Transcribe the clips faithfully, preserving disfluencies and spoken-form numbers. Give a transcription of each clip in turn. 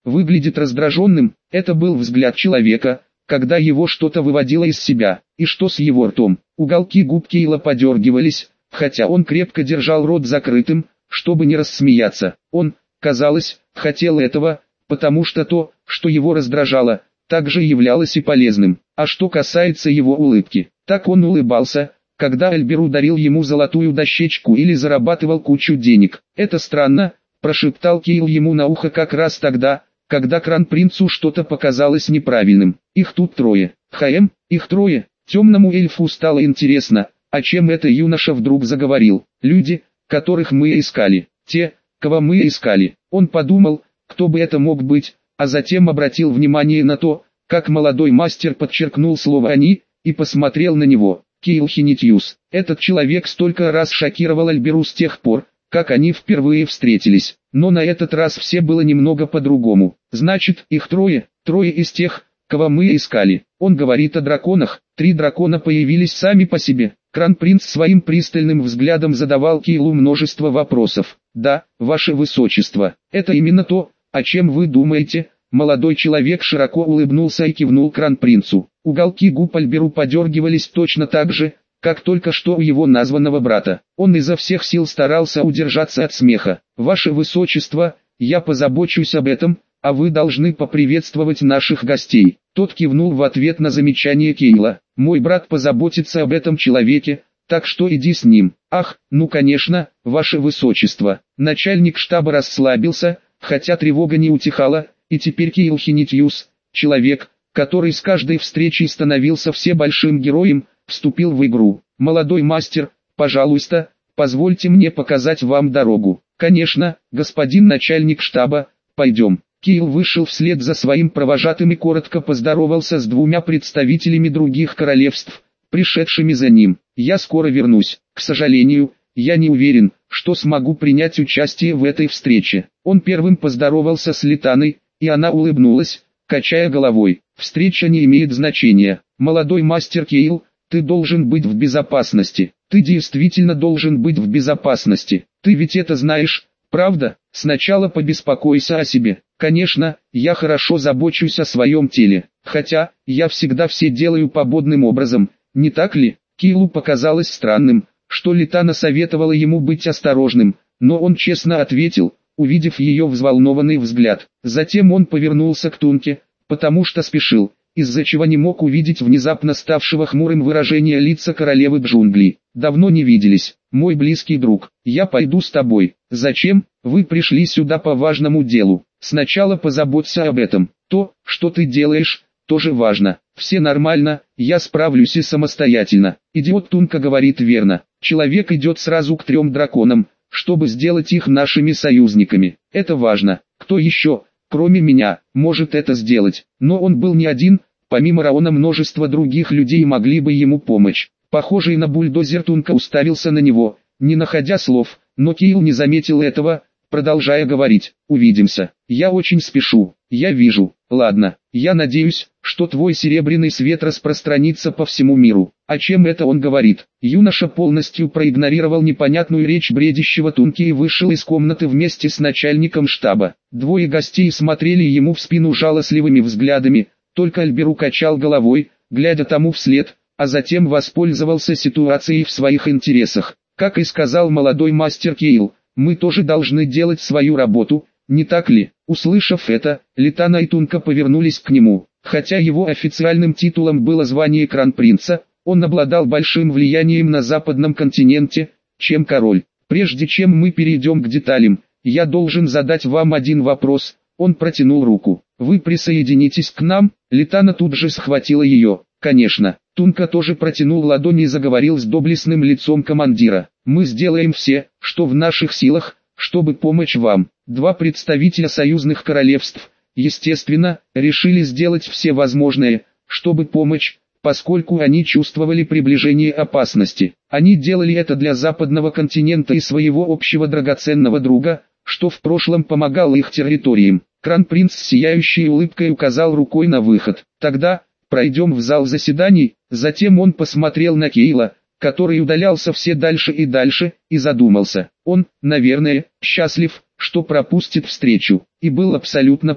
выглядит раздраженным. Это был взгляд человека, когда его что-то выводило из себя. И что с его ртом? Уголки губ Кейла подергивались, хотя он крепко держал рот закрытым, чтобы не рассмеяться. Он, казалось, хотел этого, потому что то, что его раздражало, также являлось и полезным. А что касается его улыбки, так он улыбался, когда Альберу дарил ему золотую дощечку или зарабатывал кучу денег. «Это странно», – прошептал Кейл ему на ухо как раз тогда, когда Кронпринцу что-то показалось неправильным. «Их тут трое». «Хаэм, их трое». Темному эльфу стало интересно, о чем это юноша вдруг заговорил. «Люди, которых мы искали. Те, кого мы искали». Он подумал, кто бы это мог быть, а затем обратил внимание на то, как молодой мастер подчеркнул слово «они», и посмотрел на него. Кейл Хинитьюс. Этот человек столько раз шокировал Альберу с тех пор, как они впервые встретились. Но на этот раз все было немного по-другому. Значит, их трое, трое из тех, кого мы искали. Он говорит о драконах. Три дракона появились сами по себе. Кронпринц своим пристальным взглядом задавал Кейлу множество вопросов. «Да, ваше высочество, это именно то, о чем вы думаете?» Молодой человек широко улыбнулся и кивнул Кронпринцу. Уголки губ Альберу подергивались точно так же, как только что у его названного брата. Он изо всех сил старался удержаться от смеха. «Ваше высочество, я позабочусь об этом, а вы должны поприветствовать наших гостей». Тот кивнул в ответ на замечание Кейла. «Мой брат позаботится об этом человеке, так что иди с ним». «Ах, ну конечно, ваше высочество». Начальник штаба расслабился, хотя тревога не утихала, и теперь Кейл Хинитьюс, человек, который с каждой встречей становился все большим героем, вступил в игру. «Молодой мастер, пожалуйста, позвольте мне показать вам дорогу». «Конечно, господин начальник штаба, пойдем». Кейл вышел вслед за своим провожатым и коротко поздоровался с двумя представителями других королевств, пришедшими за ним. «Я скоро вернусь. К сожалению, я не уверен, что смогу принять участие в этой встрече». Он первым поздоровался с Литаной, и она улыбнулась, качая головой. «Встреча не имеет значения. Молодой мастер Кейл, ты должен быть в безопасности. Ты действительно должен быть в безопасности. Ты ведь это знаешь, правда? Сначала побеспокойся о себе». «Конечно, я хорошо забочусь о своем теле. Хотя, я всегда все делаю пободным образом, не так ли?» Кейлу показалось странным, что Литана советовала ему быть осторожным, но он честно ответил, увидев ее взволнованный взгляд. Затем он повернулся к Тунке, потому что спешил, из-за чего не мог увидеть внезапно ставшего хмурым выражение лица королевы джунглей. «Давно не виделись, мой близкий друг. Я пойду с тобой». «Зачем? Вы пришли сюда по важному делу. Сначала позаботься об этом. То, что ты делаешь, тоже важно. Все нормально, я справлюсь и самостоятельно». Идиот Тунка говорит верно. Человек идет сразу к трем драконам, чтобы сделать их нашими союзниками. Это важно. Кто еще, кроме меня, может это сделать? Но он был не один, помимо Раона множество других людей могли бы ему помочь. Похожий на бульдозер Тунка уставился на него, не находя слов, но Кейл не заметил этого, продолжая говорить. «Увидимся. Я очень спешу. Я вижу. Ладно, я надеюсь, что твой серебряный свет распространится по всему миру». О чем это он говорит? Юноша полностью проигнорировал непонятную речь бредящего Тунки и вышел из комнаты вместе с начальником штаба. Двое гостей смотрели ему в спину жалостливыми взглядами, только Альберу качал головой, глядя тому вслед, а затем воспользовался ситуацией в своих интересах. Как и сказал молодой мастер Кейл, мы тоже должны делать свою работу, не так ли? Услышав это, Литана и Тунка повернулись к нему. Хотя его официальным титулом было звание Кронпринца, он обладал большим влиянием на западном континенте, чем король. «Прежде чем мы перейдем к деталям, я должен задать вам один вопрос». Он протянул руку. «Вы присоединитесь к нам?» Литана тут же схватила ее. «Конечно». Тунка тоже протянул ладони и заговорил с доблестным лицом командира. «Мы сделаем все, что в наших силах, чтобы помочь вам». Два представителя союзных королевств, естественно, решили сделать все возможное, чтобы помочь, поскольку они чувствовали приближение опасности. Они делали это для западного континента и своего общего драгоценного друга, что в прошлом помогало их территориям. Кронпринц с сияющей улыбкой указал рукой на выход. «Тогда, пройдем в зал заседаний». Затем он посмотрел на Кейла, который удалялся все дальше и дальше, и задумался. Он, наверное, счастлив, что пропустит встречу, и был абсолютно прав.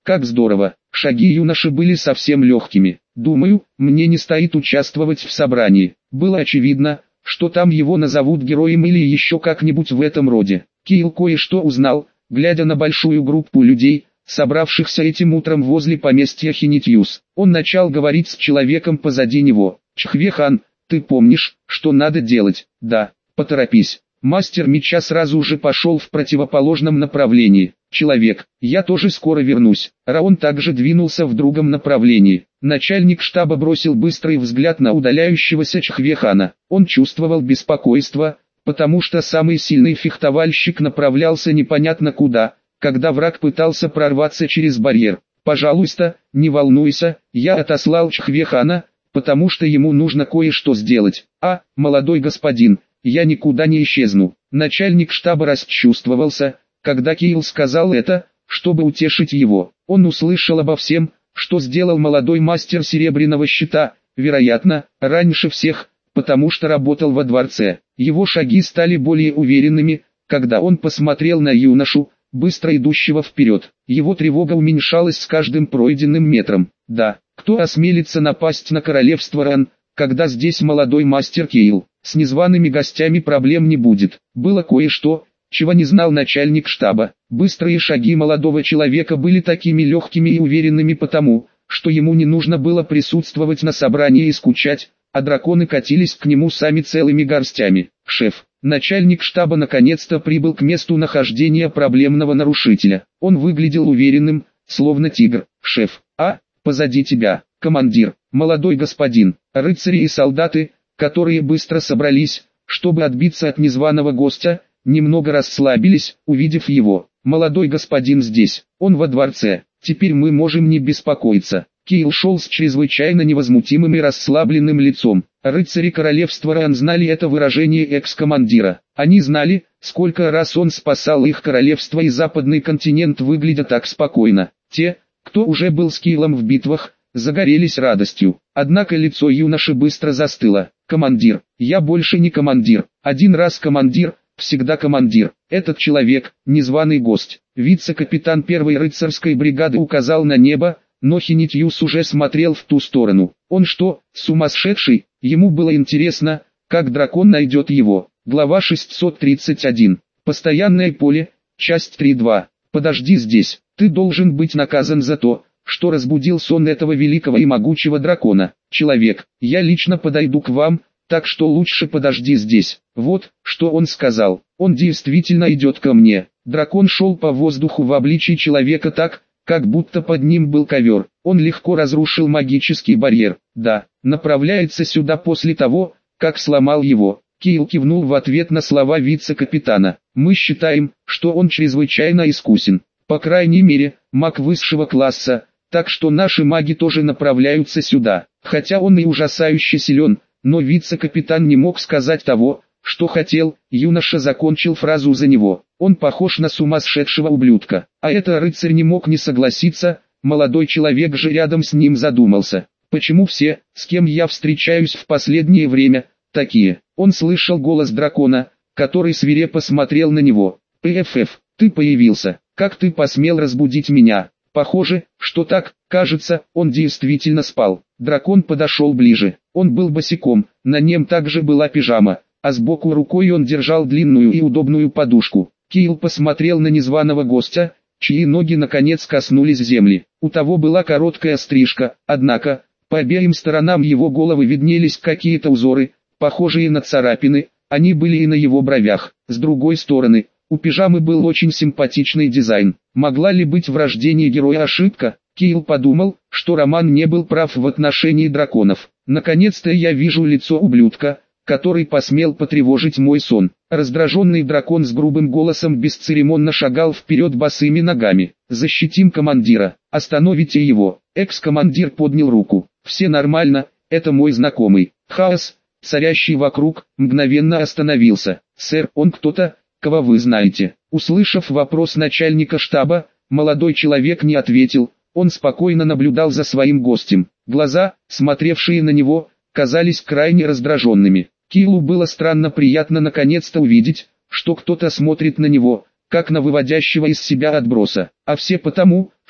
Как здорово. Шаги юноши были совсем легкими. Думаю, мне не стоит участвовать в собрании. Было очевидно, что там его назовут героем или еще как-нибудь в этом роде. Килл кое-что узнал, глядя на большую группу людей, собравшихся этим утром возле поместья Хинитьюс. Он начал говорить с человеком позади него. «Чхве-хан, ты помнишь, что надо делать?» «Да, поторопись». Мастер меча сразу же пошел в противоположном направлении. «Человек, я тоже скоро вернусь». Раон также двинулся в другом направлении. Начальник штаба бросил быстрый взгляд на удаляющегося Чхве-хана. Он чувствовал беспокойство, потому что самый сильный фехтовальщик направлялся непонятно куда, когда враг пытался прорваться через барьер. «Пожалуйста, не волнуйся, я отослал Чхве-хана, потому что ему нужно кое-что сделать. А, молодой господин, я никуда не исчезну». Начальник штаба расчувствовался, когда Килл сказал это, чтобы утешить его. Он услышал обо всем, что сделал молодой мастер Серебряного Щита, вероятно, раньше всех, потому что работал во дворце. Его шаги стали более уверенными, когда он посмотрел на юношу, быстро идущего вперед. Его тревога уменьшалась с каждым пройденным метром. Да, кто осмелится напасть на королевство Ран, когда здесь молодой мастер Килл? С незваными гостями проблем не будет. Было кое-что, чего не знал начальник штаба. Быстрые шаги молодого человека были такими легкими и уверенными потому, что ему не нужно было присутствовать на собрании и скучать, а драконы катились к нему сами целыми горстями. «Шеф». Начальник штаба наконец-то прибыл к месту нахождения проблемного нарушителя. Он выглядел уверенным, словно тигр. «Шеф, а, позади тебя, командир, молодой господин». Рыцари и солдаты, которые быстро собрались, чтобы отбиться от незваного гостя, немного расслабились, увидев его. «Молодой господин здесь, он во дворце, теперь мы можем не беспокоиться». Килл шел с чрезвычайно невозмутимым и расслабленным лицом. Рыцари королевства Ран знали это выражение экс-командира. Они знали, сколько раз он спасал их королевство и западный континент, выглядя так спокойно. Те, кто уже был с Киллом в битвах, загорелись радостью. Однако лицо юноши быстро застыло. «Командир, я больше не командир. Один раз командир, всегда командир. Этот человек, незваный гость». Вице-капитан первой рыцарской бригады указал на небо, но Хинитьюс уже смотрел в ту сторону. Он что, сумасшедший? Ему было интересно, как дракон найдет его. Глава шестьсот тридцать один. Постоянное поле, часть три два. «Подожди здесь, ты должен быть наказан за то, что разбудил сон этого великого и могучего дракона. Человек, я лично подойду к вам, так что лучше подожди здесь». Вот, что он сказал. Он действительно идет ко мне. Дракон шел по воздуху в обличии человека так, как будто под ним был ковер. Он легко разрушил магический барьер. Да, направляется сюда после того, как сломал его. Килл кивнул в ответ на слова вице-капитана. «Мы считаем, что он чрезвычайно искусен. По крайней мере, маг высшего класса, так что наши маги тоже направляются сюда. Хотя он и ужасающе силен, но вице-капитан не мог сказать того, что хотел». Юноша закончил фразу за него. «Он похож на сумасшедшего ублюдка». А это рыцарь не мог не согласиться. Молодой человек же рядом с ним задумался. «Почему все, с кем я встречаюсь в последнее время, такие?» Он слышал голос дракона, который свирепо смотрел на него. «ПФФ, ты появился. Как ты посмел разбудить меня?» Похоже, что так. Кажется, он действительно спал. Дракон подошел ближе. Он был босиком, на нем также была пижама, а сбоку рукой он держал длинную и удобную подушку. Килл посмотрел на незваного гостя, чьи ноги наконец коснулись земли. У того была короткая стрижка, однако, по обеим сторонам его головы виднелись какие-то узоры, похожие на царапины, они были и на его бровях. С другой стороны, у пижамы был очень симпатичный дизайн. Могла ли быть в рождении героя ошибка? Килл подумал, что Роман не был прав в отношении драконов. «Наконец-то я вижу лицо ублюдка, который посмел потревожить мой сон». Раздраженный дракон с грубым голосом бесцеремонно шагал вперед босыми ногами. «Защитим командира, остановите его». Экс-командир поднял руку. «Все нормально, это мой знакомый». Хаос, царящий вокруг, мгновенно остановился. «Сэр, он кто-то, кого вы знаете?» Услышав вопрос начальника штаба, молодой человек не ответил. Он спокойно наблюдал за своим гостем. Глаза, смотревшие на него, казались крайне раздраженными. Киллу было странно приятно наконец-то увидеть, что кто-то смотрит на него, как на выводящего из себя отброса. А все потому,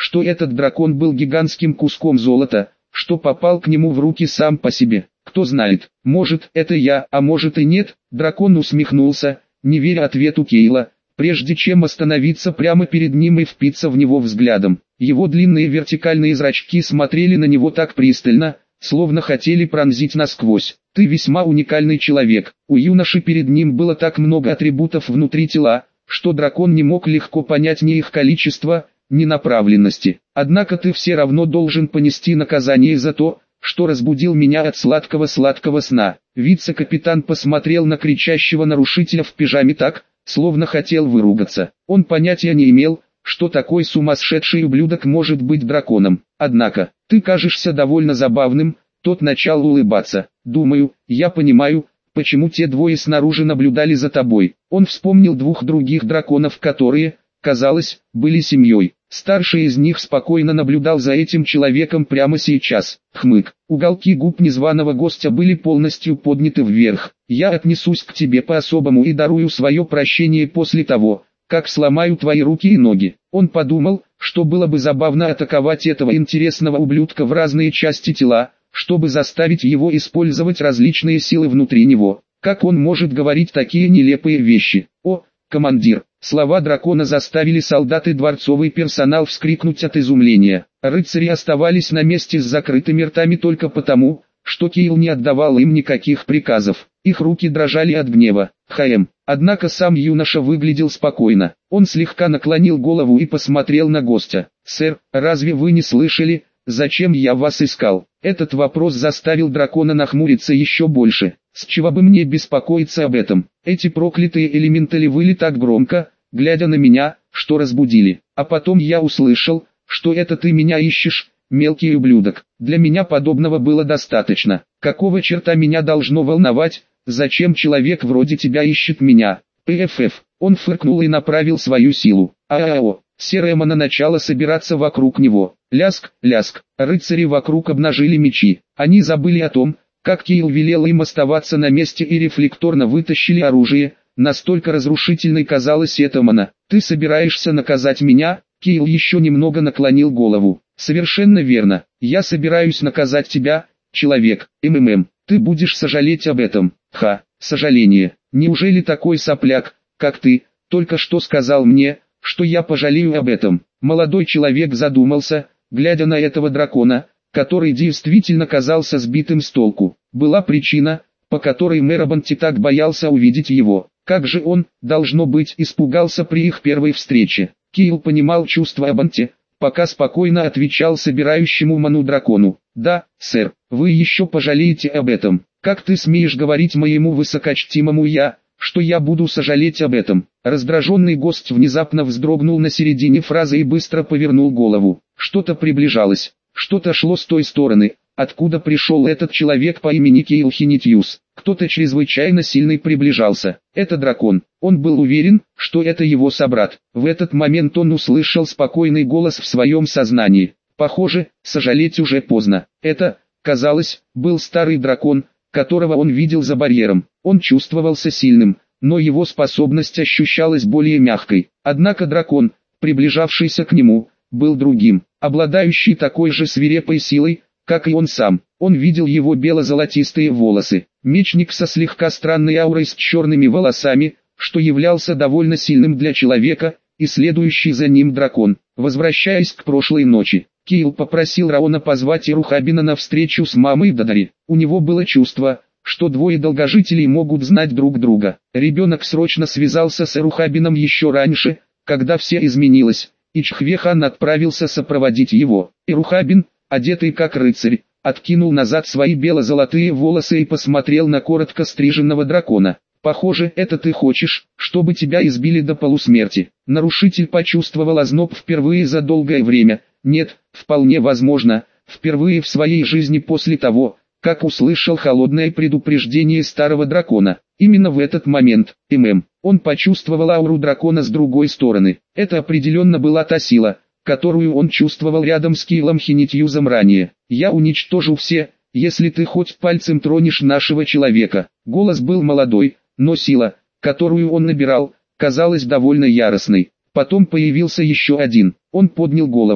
что этот дракон был гигантским куском золота, что попал к нему в руки сам по себе. Кто знает, может это я, а может и нет. Дракон усмехнулся, не веря ответу Кейла, прежде чем остановиться прямо перед ним и впиться в него взглядом. Его длинные вертикальные зрачки смотрели на него так пристально, словно хотели пронзить насквозь. Ты весьма уникальный человек. У юноши перед ним было так много атрибутов внутри тела, что дракон не мог легко понять ни их количество, ни направленности. Однако ты все равно должен понести наказание за то, что разбудил меня от сладкого-сладкого сна. Вице-капитан посмотрел на кричащего нарушителя в пижаме так, словно хотел выругаться. Он понятия не имел, что такой сумасшедший ублюдок может быть драконом. Однако, ты кажешься довольно забавным. Тот начал улыбаться. Думаю, я понимаю, почему те двое снаружи наблюдали за тобой. Он вспомнил двух других драконов, которые, казалось, были семьей. Старший из них спокойно наблюдал за этим человеком прямо сейчас. Хмык. Уголки губ незваного гостя были полностью подняты вверх. Я отнесусь к тебе по-особому и дарую свое прощение после того, как сломаю твои руки и ноги. Он подумал, что было бы забавно атаковать этого интересного ублюдка в разные части тела, чтобы заставить его использовать различные силы внутри него. Как он может говорить такие нелепые вещи? О, командир! Слова дракона заставили солдат и дворцовый персонал вскрикнуть от изумления. Рыцари оставались на месте с закрытыми ртами только потому, что Кейл не отдавал им никаких приказов. Их руки дрожали от гнева. Хаем. Однако сам юноша выглядел спокойно. Он слегка наклонил голову и посмотрел на гостя. «Сэр, разве вы не слышали, зачем я вас искал?» Этот вопрос заставил дракона нахмуриться еще больше. «С чего бы мне беспокоиться об этом? Эти проклятые элементали выли так громко, глядя на меня, что разбудили. А потом я услышал, что это ты меня ищешь, мелкий ублюдок. Для меня подобного было достаточно. Какого черта меня должно волновать, зачем человек вроде тебя ищет меня?» «ПФФ». Он фыркнул и направил свою силу. «ААО». Серая мана начала собираться вокруг него. Ляск, ляск. Рыцари вокруг обнажили мечи. Они забыли о том, как Кейл велел им оставаться на месте и рефлекторно вытащили оружие. Настолько разрушительной казалась эта мана. «Ты собираешься наказать меня?» Кейл еще немного наклонил голову. «Совершенно верно. Я собираюсь наказать тебя, человек. МММ. Ты будешь сожалеть об этом». «Ха, сожаление. Неужели такой сопляк, как ты, только что сказал мне, что я пожалею об этом?» Молодой человек задумался, глядя на этого дракона, который действительно казался сбитым с толку. Была причина, по которой мэр Абанти так боялся увидеть его. Как же он, должно быть, испугался при их первой встрече. Кейл понимал чувства Абанти, пока спокойно отвечал собирающему ману дракону. «Да, сэр, вы еще пожалеете об этом. Как ты смеешь говорить моему высокочтимому я, что я буду сожалеть об этом?» Раздраженный гость внезапно вздрогнул на середине фразы и быстро повернул голову. Что-то приближалось, что-то шло с той стороны, откуда пришел этот человек по имени Кейл Хинитьюс. Кто-то чрезвычайно сильный приближался. Это дракон. Он был уверен, что это его собрат. В этот момент он услышал спокойный голос в своем сознании. Похоже, сожалеть уже поздно. Это, казалось, был старый дракон, которого он видел за барьером. Он чувствовался сильным, но его способность ощущалась более мягкой. Однако дракон, приближавшийся к нему, был другим, обладающий такой же свирепой силой, как и он сам. Он видел его бело-золотистые волосы, мечник со слегка странной аурой с черными волосами, что являлся довольно сильным для человека, и следующий за ним дракон. Возвращаясь к прошлой ночи, Кейл попросил Раона позвать Эрухабина на встречу с мамой Дадари. У него было чувство, что двое долгожителей могут знать друг друга. Ребенок срочно связался с Эрухабином еще раньше, когда все изменилось, и Чхвехан отправился сопроводить его. Эрухабин, одетый как рыцарь, откинул назад свои бело-золотые волосы и посмотрел на коротко стриженного дракона. «Похоже, это ты хочешь, чтобы тебя избили до полусмерти». Нарушитель почувствовал озноб впервые за долгое время. Нет, вполне возможно, впервые в своей жизни после того, как услышал холодное предупреждение старого дракона. Именно в этот момент, ММ, он почувствовал ауру дракона с другой стороны. Это определенно была та сила, которую он чувствовал рядом с Кейлом Хинитьюзом ранее. «Я уничтожу все, если ты хоть пальцем тронешь нашего человека». Голос был молодой, но сила, которую он набирал, казалась довольно яростной. Потом появился еще один. Он поднял голову.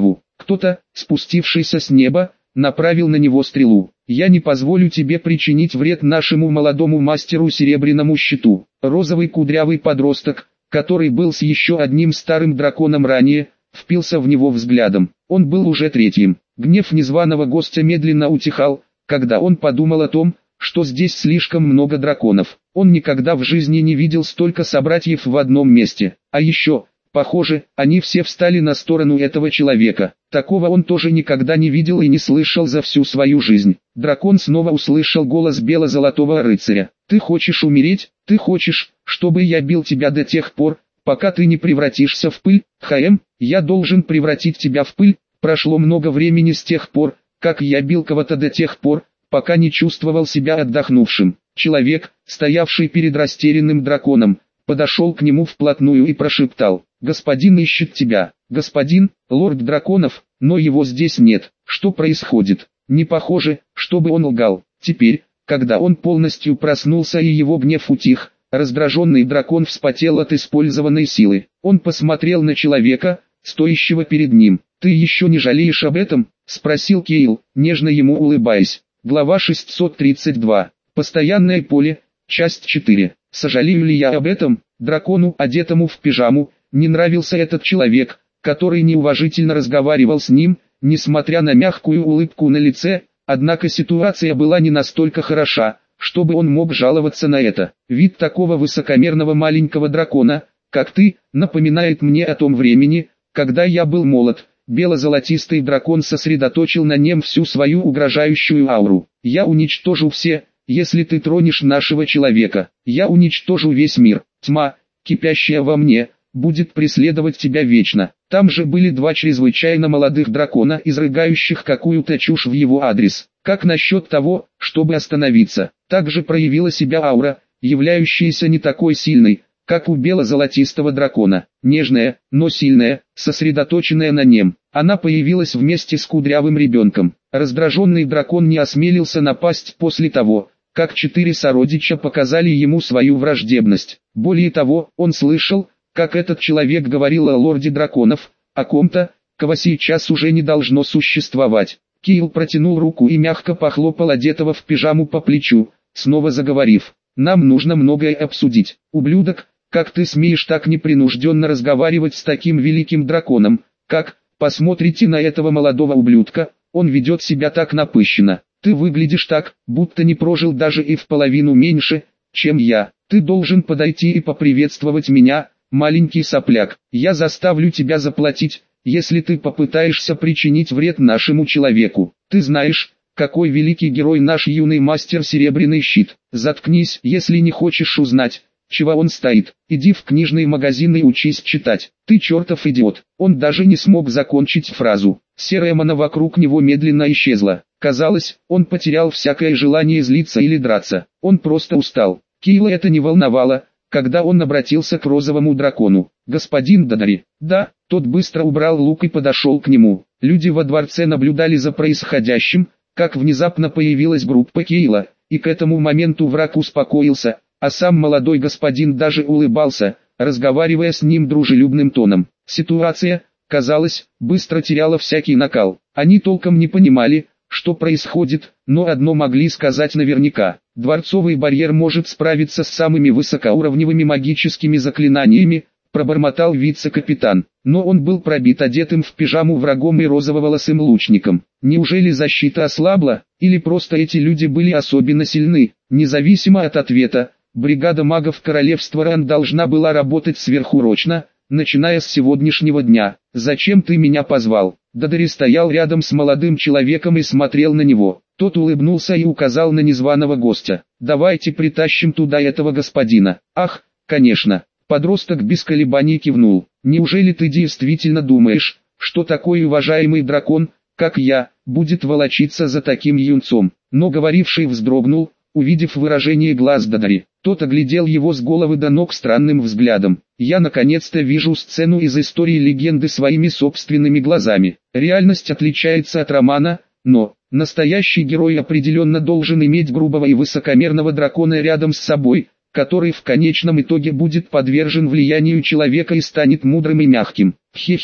Кто-то, спустившийся с неба, направил на него стрелу. «Я не позволю тебе причинить вред нашему молодому мастеру Серебряному Щиту». Розовый кудрявый подросток, который был с еще одним старым драконом ранее, впился в него взглядом. Он был уже третьим. Гнев незваного гостя медленно утихал, когда он подумал о том, что здесь слишком много драконов. Он никогда в жизни не видел столько собратьев в одном месте. А еще, похоже, они все встали на сторону этого человека. Такого он тоже никогда не видел и не слышал за всю свою жизнь. Дракон снова услышал голос бело-золотого рыцаря. «Ты хочешь умереть? Ты хочешь, чтобы я бил тебя до тех пор, пока ты не превратишься в пыль? Хаэм, я должен превратить тебя в пыль. Прошло много времени с тех пор, как я бил кого-то до тех пор, пока не чувствовал себя отдохнувшим». Человек, стоявший перед растерянным драконом, подошел к нему вплотную и прошептал: «Господин ищет тебя, господин, лорд драконов, но его здесь нет. Что происходит?» Не похоже, чтобы он лгал. Теперь, когда он полностью проснулся и его гнев утих, раздраженный дракон вспотел от использованной силы. Он посмотрел на человека, стоящего перед ним. «Ты еще не жалеешь об этом?» — спросил Кейл, нежно ему улыбаясь. Глава шестьсот тридцать два. Постоянное поле, часть четыре. Сожалею ли я об этом? Дракону, одетому в пижаму, не нравился этот человек, который неуважительно разговаривал с ним, несмотря на мягкую улыбку на лице, однако ситуация была не настолько хороша, чтобы он мог жаловаться на это. Вид такого высокомерного маленького дракона, как ты, напоминает мне о том времени, когда я был молод. Бело-золотистый дракон сосредоточил на нем всю свою угрожающую ауру. «Я уничтожу все, если ты тронешь нашего человека. Я уничтожу весь мир. Тьма, кипящая во мне, будет преследовать тебя вечно». Там же были два чрезвычайно молодых дракона, изрыгающих какую-то чушь в его адрес. Как насчет того, чтобы остановиться? Также проявила себя аура, являющаяся не такой сильной, как у бело-золотистого дракона, нежная, но сильная, сосредоточенная на нем. Она появилась вместе с кудрявым ребенком. Раздраженный дракон не осмелился напасть после того, как четыре сородича показали ему свою враждебность. Более того, он слышал, как этот человек говорил о лорде драконов, о ком-то, кого сейчас уже не должно существовать. Кейл протянул руку и мягко похлопал одетого в пижаму по плечу, снова заговорив: «Нам нужно многое обсудить. Ублюдок, как ты смеешь так непринужденно разговаривать с таким великим драконом? Как, посмотрите на этого молодого ублюдка, он ведет себя так напыщенно. Ты выглядишь так, будто не прожил даже и в половину меньше, чем я. Ты должен подойти и поприветствовать меня, маленький сопляк. Я заставлю тебя заплатить, если ты попытаешься причинить вред нашему человеку. Ты знаешь, какой великий герой наш юный мастер Серебряный Щит. Заткнись, если не хочешь узнать, чего он стоит. Иди в книжный магазин и учись читать. Ты чертов идиот». Он даже не смог закончить фразу. Серая мана вокруг него медленно исчезла. Казалось, он потерял всякое желание злиться или драться. Он просто устал. Кейла это не волновало, когда он обратился к розовому дракону. «Господин Дадари». «Да». Тот быстро убрал лук и подошел к нему. Люди во дворце наблюдали за происходящим, как внезапно появилась группа Кейла, и к этому моменту враг успокоился, а сам молодой господин даже улыбался, разговаривая с ним дружелюбным тоном. Ситуация, казалось, быстро теряла всякий накал. Они толком не понимали, что происходит, но одно могли сказать наверняка: дворцовый барьер может справиться с самыми высокоуровневыми магическими заклинаниями, пробормотал вице-капитан. Но он был пробит одетым в пижаму врагом и розово-волосым лучником. Неужели защита ослабла, или просто эти люди были особенно сильны? Независимо от ответа, бригада магов королевства Ран должна была работать сверхурочно, начиная с сегодняшнего дня. «Зачем ты меня позвал?» Дадари стоял рядом с молодым человеком и смотрел на него. Тот улыбнулся и указал на незваного гостя. «Давайте притащим туда этого господина». «Ах, конечно». Подросток без колебаний кивнул. «Неужели ты действительно думаешь, что такой уважаемый дракон, как я, будет волочиться за таким юнцом?» Но говоривший вздрогнул, увидев выражение глаз Дадари. Тот оглядел его с головы до ног странным взглядом. «Я наконец-то вижу сцену из истории легенды своими собственными глазами. Реальность отличается от романа, но настоящий герой определенно должен иметь грубого и высокомерного дракона рядом с собой, который в конечном итоге будет подвержен влиянию человека и станет мудрым и мягким». Хе-хе,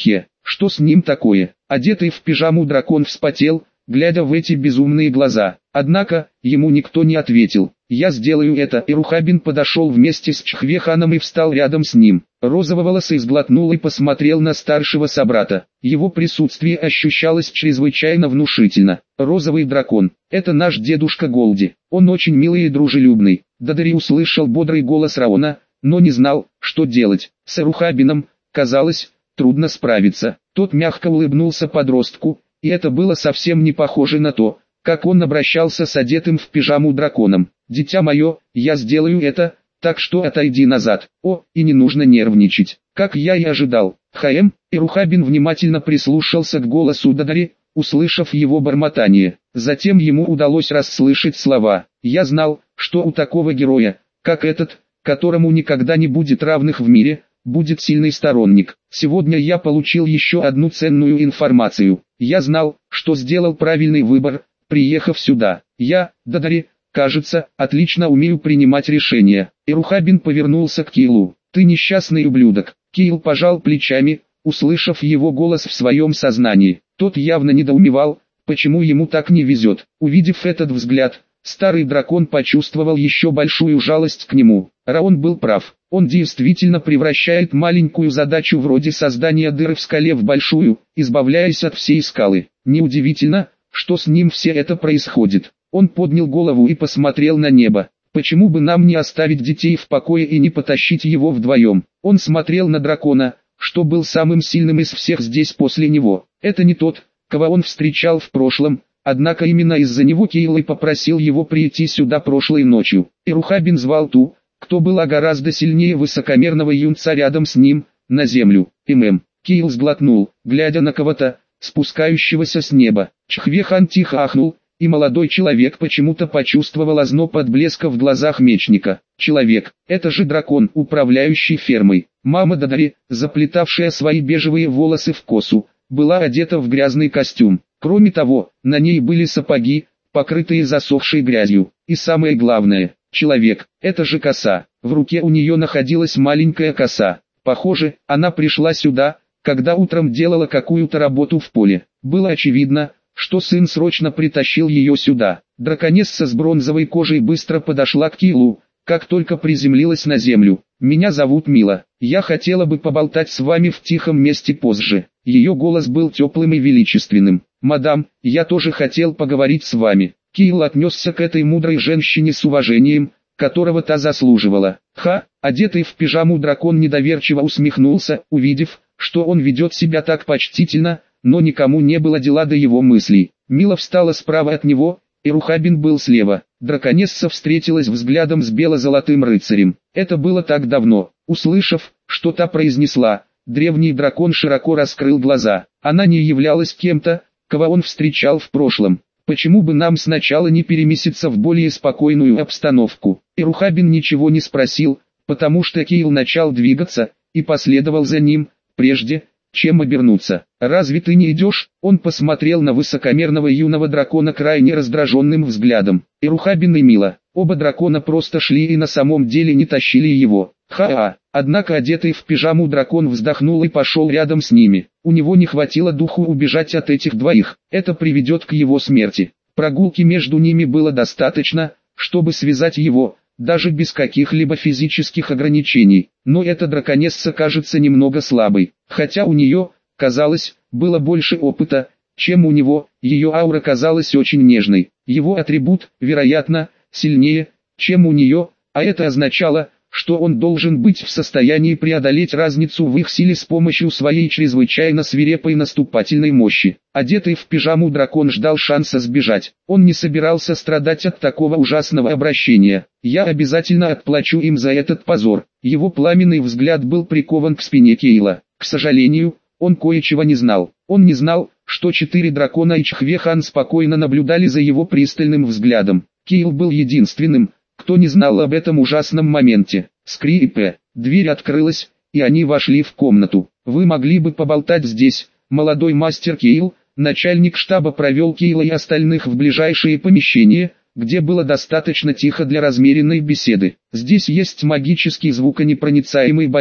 Что с ним такое? Одетый в пижаму дракон вспотел, глядя в эти безумные глаза. Однако, ему никто не ответил. «Я сделаю это», и Рухабин подошел вместе с Чхвеханом и встал рядом с ним. Розоволосый сглотнул и посмотрел на старшего собрата. Его присутствие ощущалось чрезвычайно внушительно. «Розовый дракон, это наш дедушка Голди. Он очень милый и дружелюбный». Дадари услышал бодрый голос Раона, но не знал, что делать. С Рухабином, казалось, трудно справиться. Тот мягко улыбнулся подростку, и это было совсем не похоже на то, как он обращался с одетым в пижаму драконом. «Дитя мое, я сделаю это, так что отойди назад. О, и не нужно нервничать, как я и ожидал». Хаэм, и Рухабин внимательно прислушался к голосу Дадари, услышав его бормотание. Затем ему удалось расслышать слова. «Я знал, что у такого героя, как этот, которому никогда не будет равных в мире, будет сильный сторонник. Сегодня я получил еще одну ценную информацию. Я знал, что сделал правильный выбор, приехав сюда. Я, Дадари, кажется, отлично умею принимать решения». И Рухабин повернулся к Киилу. «Ты несчастный ублюдок». Киил пожал плечами, услышав его голос в своем сознании. Тот явно недоумевал, почему ему так не везет. Увидев этот взгляд, старый дракон почувствовал еще большую жалость к нему. Раон был прав. Он действительно превращает маленькую задачу вроде создания дыры в скале в большую, избавляясь от всей скалы. Неудивительно, что с ним все это происходит. Он поднял голову и посмотрел на небо. Почему бы нам не оставить детей в покое и не потащить его вдвоем? Он смотрел на дракона, что был самым сильным из всех здесь после него. Это не тот, кого он встречал в прошлом, однако именно из-за него Киил и попросил его прийти сюда прошлой ночью. И Рухабин звал ту, кто была гораздо сильнее высокомерного юнца рядом с ним, на землю. ММ. Киил сглотнул, глядя на кого-то, спускающегося с неба. Чхвехан тихо ахнул, и молодой человек почему-то почувствовал озноб от блеска в глазах мечника. Человек, это же дракон, управляющий фермой. Мама Дадари, заплетавшая свои бежевые волосы в косу, была одета в грязный костюм. Кроме того, на ней были сапоги, покрытые засохшей грязью. И самое главное, человек, это же коса. В руке у нее находилась маленькая коса. Похоже, она пришла сюда, когда утром делала какую-то работу в поле. Было очевидно, что сын срочно притащил ее сюда. Драконесса с бронзовой кожей быстро подошла к Киилу, как только приземлилась на землю. «Меня зовут Мила. Я хотела бы поболтать с вами в тихом месте позже». Ее голос был теплым и величественным. «Мадам, я тоже хотел поговорить с вами». Киил отнесся к этой мудрой женщине с уважением, которого та заслуживала. Ха, одетый в пижаму дракон недоверчиво усмехнулся, увидев, что он ведет себя так почтительно, но никому не было дела до его мыслей. Мила встала справа от него, и Рухабин был слева. Драконесса встретилась взглядом с бело-золотым рыцарем. Это было так давно. Услышав, что та произнесла, древний дракон широко раскрыл глаза. Она не являлась кем-то, кого он встречал в прошлом. Почему бы нам сначала не переместиться в более спокойную обстановку? И Рухабин ничего не спросил, потому что Киил начал двигаться, и последовал за ним, прежде чем обернуться. «Разве ты не идешь?» Он посмотрел на высокомерного юного дракона крайне раздраженным взглядом. И Рухабин и Мила, оба дракона просто шли и на самом деле не тащили его. Ха-а! Однако одетый в пижаму дракон вздохнул и пошел рядом с ними. У него не хватило духу убежать от этих двоих. Это приведет к его смерти. Прогулки между ними было достаточно, чтобы связать его, даже без каких-либо физических ограничений. Но эта драконесса кажется немного слабой. Хотя у нее, казалось, было больше опыта, чем у него, ее аура казалась очень нежной. Его атрибут, вероятно, сильнее, чем у нее, а это означало, что он должен быть в состоянии преодолеть разницу в их силе с помощью своей чрезвычайно свирепой наступательной мощи. Одетый в пижаму дракон ждал шанса сбежать. Он не собирался страдать от такого ужасного обращения. «Я обязательно отплачу им за этот позор». Его пламенный взгляд был прикован к спине Киила. К сожалению, он кое-чего не знал. Он не знал, что четыре дракона и Чхвехан спокойно наблюдали за его пристальным взглядом. Киил был единственным, кто не знал об этом ужасном моменте. Скрип, дверь открылась, и они вошли в комнату. «Вы могли бы поболтать здесь, молодой мастер Киил?» Начальник штаба провел Киила и остальных в ближайшие помещения, где было достаточно тихо для размеренной беседы. «Здесь есть магический звуконепроницаемый барьер,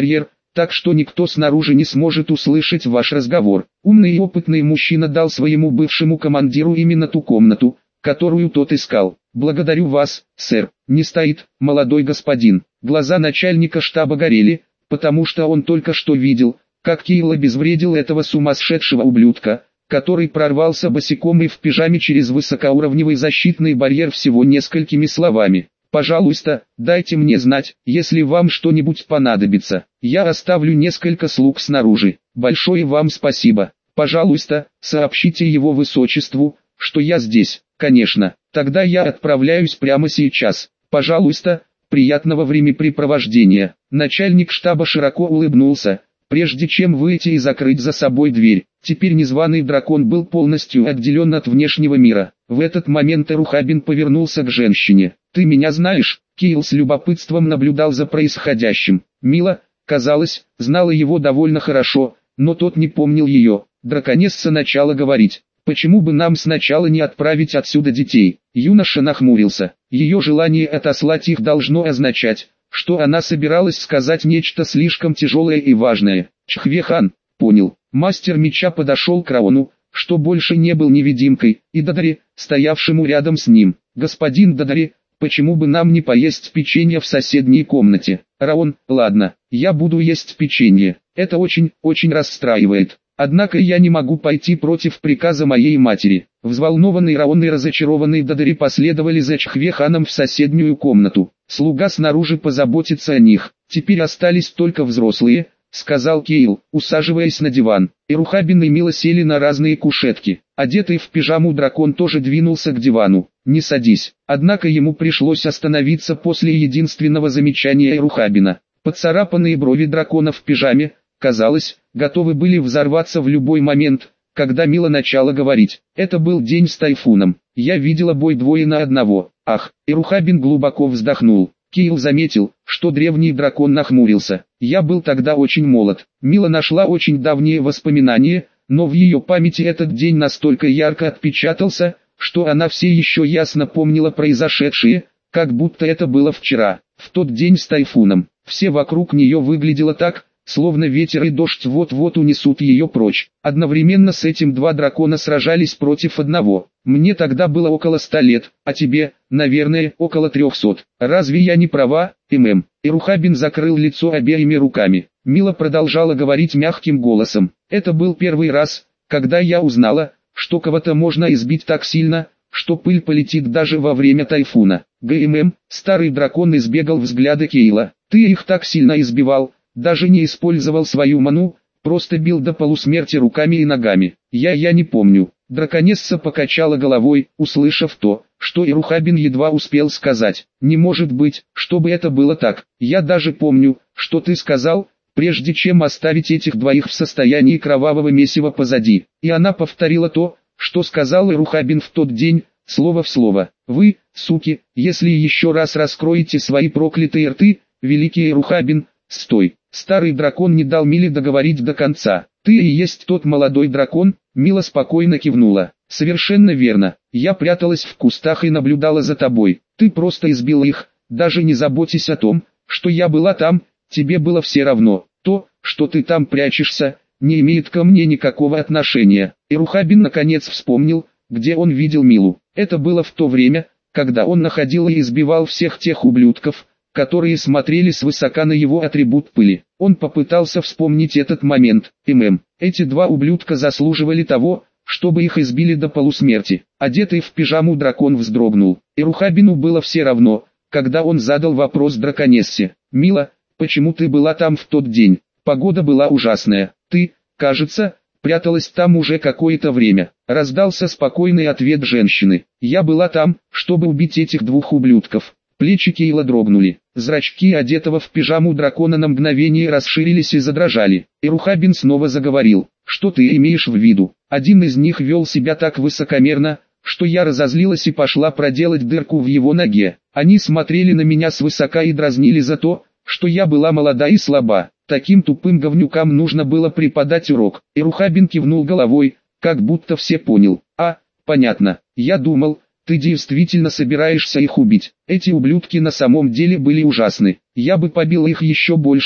так что никто снаружи не сможет услышать ваш разговор. Умный и опытный мужчина дал своему бывшему командиру именно ту комнату, которую тот искал. Благодарю вас, сэр. Не стоит, молодой господин. Глаза начальника штаба горели, потому что он только что видел, как Кейл обезвредил этого сумасшедшего ублюдка, который прорвался босиком и в пижаме через высокоуровневый защитный барьер всего несколькими словами. «Пожалуйста, дайте мне знать, если вам что-нибудь понадобится. Я оставлю несколько слуг снаружи. Большое вам спасибо. Пожалуйста, сообщите его высочеству, что я здесь». «Конечно, тогда я отправляюсь прямо сейчас. Пожалуйста, приятного времяпрепровождения». Начальник штаба широко улыбнулся, прежде чем выйти и закрыть за собой дверь. Теперь незваный дракон был полностью отделен от внешнего мира. В этот момент Эрухабин повернулся к женщине. «Ты меня знаешь?» Кейл с любопытством наблюдал за происходящим. Мила, казалось, знала его довольно хорошо, но тот не помнил ее. Драконесса начала говорить. «Почему бы нам сначала не отправить отсюда детей?» Юноша нахмурился. Ее желание отослать их должно означать, что она собиралась сказать нечто слишком тяжелое и важное. Чхве-хан, понял. Мастер меча подошел к Раону, что больше не был невидимкой, и Дадари, стоявшему рядом с ним. «Господин Дадари, почему бы нам не поесть печенье в соседней комнате?» Раон: «Ладно, я буду есть печенье. Это очень, очень расстраивает. Однако я не могу пойти против приказа моей матери». Взволнованный Раон и разочарованный Дадари последовали за Чхве-ханом в соседнюю комнату. «Слуга снаружи позаботится о них. Теперь остались только взрослые», — сказал Кейл, усаживаясь на диван. Эрухабин и Мила сели на разные кушетки. Одетый в пижаму дракон тоже двинулся к дивану. «Не садись». Однако ему пришлось остановиться после единственного замечания Эрухабина. Поцарапанные брови дракона в пижаме, казалось, готовы были взорваться в любой момент, когда Мила начала говорить. «Это был день с тайфуном. Я видела бой двое на одного. Ах!» Эрухабин глубоко вздохнул. Кейл заметил, что древний дракон нахмурился. «Я был тогда очень молод». Мила нашла очень давние воспоминания, но в ее памяти этот день настолько ярко отпечатался, что она все еще ясно помнила произошедшее, как будто это было вчера. В тот день с тайфуном. Все вокруг нее выглядело так, словно ветер и дождь вот-вот унесут ее прочь. Одновременно с этим два дракона сражались против одного. Мне тогда было около ста лет, а тебе, наверное, около трехсот. Разве я не права, ММ? Эрухабин закрыл лицо обеими руками. Мила продолжала говорить мягким голосом. Это был первый раз, когда я узнала, что кого-то можно избить так сильно, что пыль полетит даже во время тайфуна. ГММ, старый дракон избегал взгляда Кейла. Ты их так сильно избивал, даже не использовал свою ману, просто бил до полусмерти руками и ногами. Я я не помню. Драконесса покачала головой, услышав то, что Эрухабин едва успел сказать. Не может быть, чтобы это было так. Я даже помню, что ты сказал, прежде чем оставить этих двоих в состоянии кровавого месива позади. И она повторила то, что сказал Эрухабин в тот день, слово в слово. Вы, суки, если еще раз раскроете свои проклятые рты, великий Эрухабин, стой. Старый дракон не дал Миле договорить до конца. «Ты и есть тот молодой дракон?» Мила спокойно кивнула. «Совершенно верно. Я пряталась в кустах и наблюдала за тобой. Ты просто избила их, даже не заботясь о том, что я была там, тебе было все равно. То, что ты там прячешься, не имеет ко мне никакого отношения». Эрухабин наконец вспомнил, где он видел Милу. Это было в то время, когда он находил и избивал всех тех ублюдков, которые смотрели свысока на его атрибут пыли. Он попытался вспомнить этот момент. ММ. Эти два ублюдка заслуживали того, чтобы их избили до полусмерти. Одетый в пижаму дракон вздрогнул. Эрухабину было все равно, когда он задал вопрос драконессе. «Мила, почему ты была там в тот день? Погода была ужасная. Ты, кажется, пряталась там уже какое-то время». Раздался спокойный ответ женщины. «Я была там, чтобы убить этих двух ублюдков». Плечи Кейла дрогнули. Зрачки одетого в пижаму дракона на мгновение расширились и задрожали. Эрухабин снова заговорил. «Что ты имеешь в виду?» Один из них вел себя так высокомерно, что я разозлилась и пошла проделать дырку в его ноге. Они смотрели на меня свысока и дразнили за то, что я была молода и слаба. Таким тупым говнюкам нужно было преподать урок. Эрухабин кивнул головой, как будто все понял. «А, понятно. Я думал, ты действительно собираешься их убить. Эти ублюдки на самом деле были ужасны. Я бы побил их еще больше,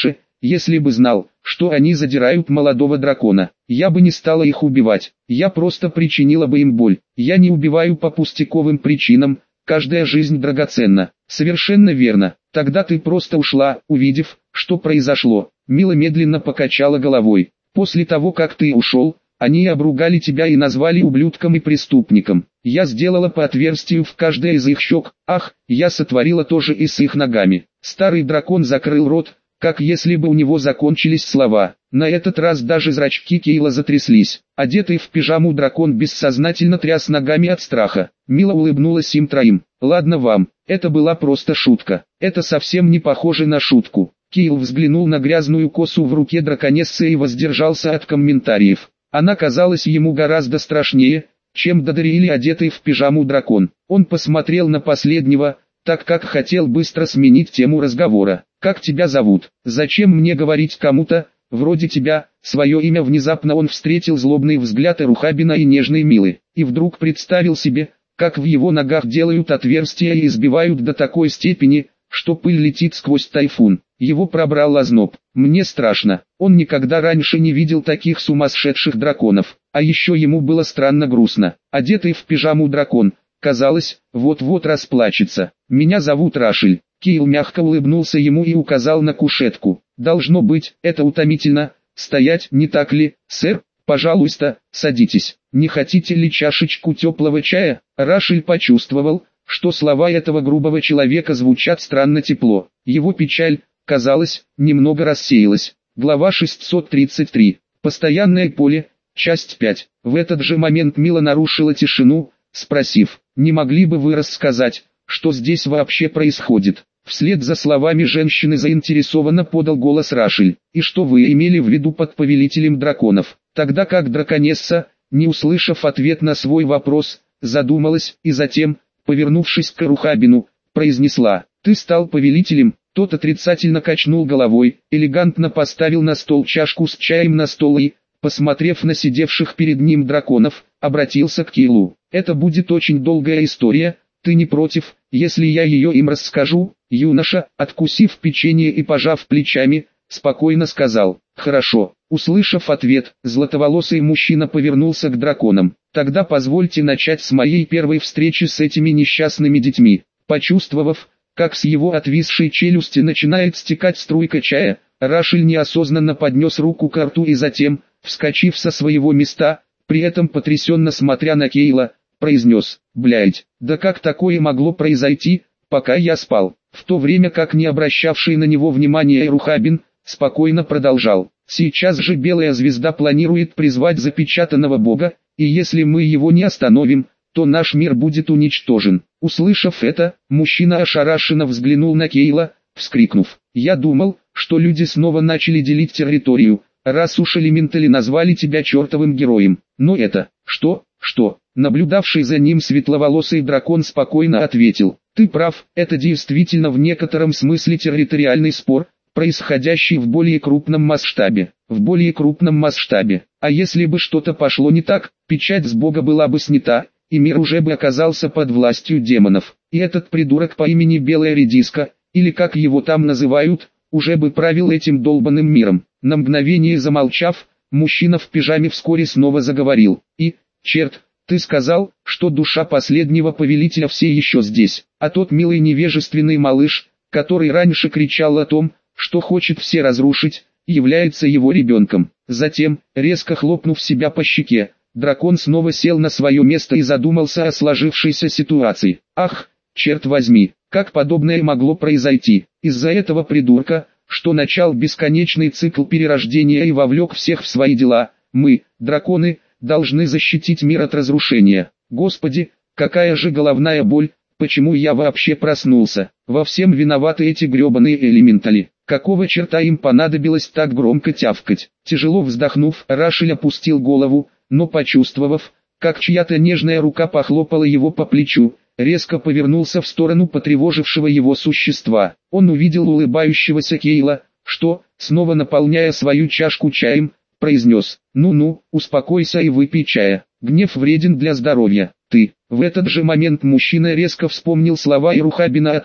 если бы знал, что они задирают молодого дракона, я бы не стала их убивать, я просто причинила бы им боль. Я не убиваю по пустяковым причинам, каждая жизнь драгоценна. Совершенно верно. Тогда ты просто ушла, увидев, что произошло. Мила медленно покачала головой. После того, как ты ушел, они обругали тебя и назвали ублюдком и преступником. Я сделала по отверстию в каждой из их щек. Ах, я сотворила тоже и с их ногами. Старый дракон закрыл рот, как если бы у него закончились слова. На этот раз даже зрачки Кейла затряслись. Одетый в пижаму дракон бессознательно тряс ногами от страха. Мила улыбнулась им троим. «Ладно вам, это была просто шутка. Это совсем не похоже на шутку». Кейл взглянул на грязную косу в руке драконессы и воздержался от комментариев. Она казалась ему гораздо страшнее, чем Додариэль, одетый в пижаму дракон. Он посмотрел на последнего, так как хотел быстро сменить тему разговора. «Как тебя зовут? Зачем мне говорить кому-то, вроде тебя?» Свое имя внезапно он встретил злобный взгляд Эрухабина и нежной Милы, и вдруг представил себе, как в его ногах делают отверстия и избивают до такой степени, что пыль летит сквозь тайфун. Его пробрал озноб. «Мне страшно». Он никогда раньше не видел таких сумасшедших драконов, а еще ему было странно грустно. Одетый в пижаму дракон, казалось, вот-вот расплачется. «Меня зовут Рашель». Кейл мягко улыбнулся ему и указал на кушетку. «Должно быть, это утомительно, стоять, не так ли, сэр? Пожалуйста, садитесь. Не хотите ли чашечку теплого чая?» Рашель почувствовал, что слова этого грубого человека звучат странно тепло. Его печаль, казалось, немного рассеялась. Глава шестьсот тридцать три. Постоянное поле, часть пять. В этот же момент Мила нарушила тишину, спросив: «Не могли бы вы рассказать, что здесь вообще происходит?» Вслед за словами женщины заинтересованно подал голос Рашель. «И что вы имели в виду под повелителем драконов?» Тогда как драконесса, не услышав ответ на свой вопрос, задумалась и затем, повернувшись к Эрухабину, произнесла: «Ты стал повелителем?» Тот отрицательно качнул головой, элегантно поставил на стол чашку с чаем на стол и, посмотрев на сидевших перед ним драконов, обратился к Кейлу. «Это будет очень долгая история, ты не против, если я ее им расскажу?» Юноша, откусив печенье и пожав плечами, спокойно сказал: «Хорошо». Услышав ответ, златоволосый мужчина повернулся к драконам. «Тогда позвольте начать с моей первой встречи с этими несчастными детьми». Почувствовав, как с его отвисшей челюсти начинает стекать струйка чая, Рашель неосознанно поднес руку к рту и затем, вскочив со своего места, при этом потрясенно смотря на Кейла, произнес: «Блядь, да как такое могло произойти, пока я спал?» В то время как не обращавший на него внимания Эрухабин, спокойно продолжал: «Сейчас же Белая Звезда планирует призвать запечатанного бога, и если мы его не остановим, то наш мир будет уничтожен». Услышав это, мужчина ошарашенно взглянул на Кейла, вскрикнув: «Я думал, что люди снова начали делить территорию, раз уж элементали назвали тебя чертовым героем. Но это, что, что?» Наблюдавший за ним светловолосый дракон спокойно ответил: «Ты прав, это действительно в некотором смысле территориальный спор, происходящий в более крупном масштабе. В более крупном масштабе. А если бы что-то пошло не так, печать с бога была бы снята, и мир уже бы оказался под властью демонов. И этот придурок по имени Белая Редиска, или как его там называют, уже бы правил этим долбанным миром». На мгновение замолчав, мужчина в пижаме вскоре снова заговорил: «И, черт, ты сказал, что душа последнего повелителя все еще здесь, а тот милый невежественный малыш, который раньше кричал о том, что хочет все разрушить, является его ребенком». Затем, резко хлопнув себя по щеке, дракон снова сел на свое место и задумался о сложившейся ситуации. «Ах, черт возьми, как подобное могло произойти? Из-за этого придурка, что начал бесконечный цикл перерождения и вовлек всех в свои дела, мы, драконы, должны защитить мир от разрушения. Господи, какая же головная боль, почему я вообще проснулся? Во всем виноваты эти гребаные элементали. Какого черта им понадобилось так громко тявкать?» Тяжело вздохнув, Рашель опустил голову, но почувствовав, как чья-то нежная рука похлопала его по плечу, резко повернулся в сторону потревожившего его существа. Он увидел улыбающегося Кейла, что, снова наполняя свою чашку чаем, произнес: «Ну-ну, успокойся и выпей чая. Гнев вреден для здоровья. Ты». В этот же момент мужчина резко вспомнил слова Эрухабина о том,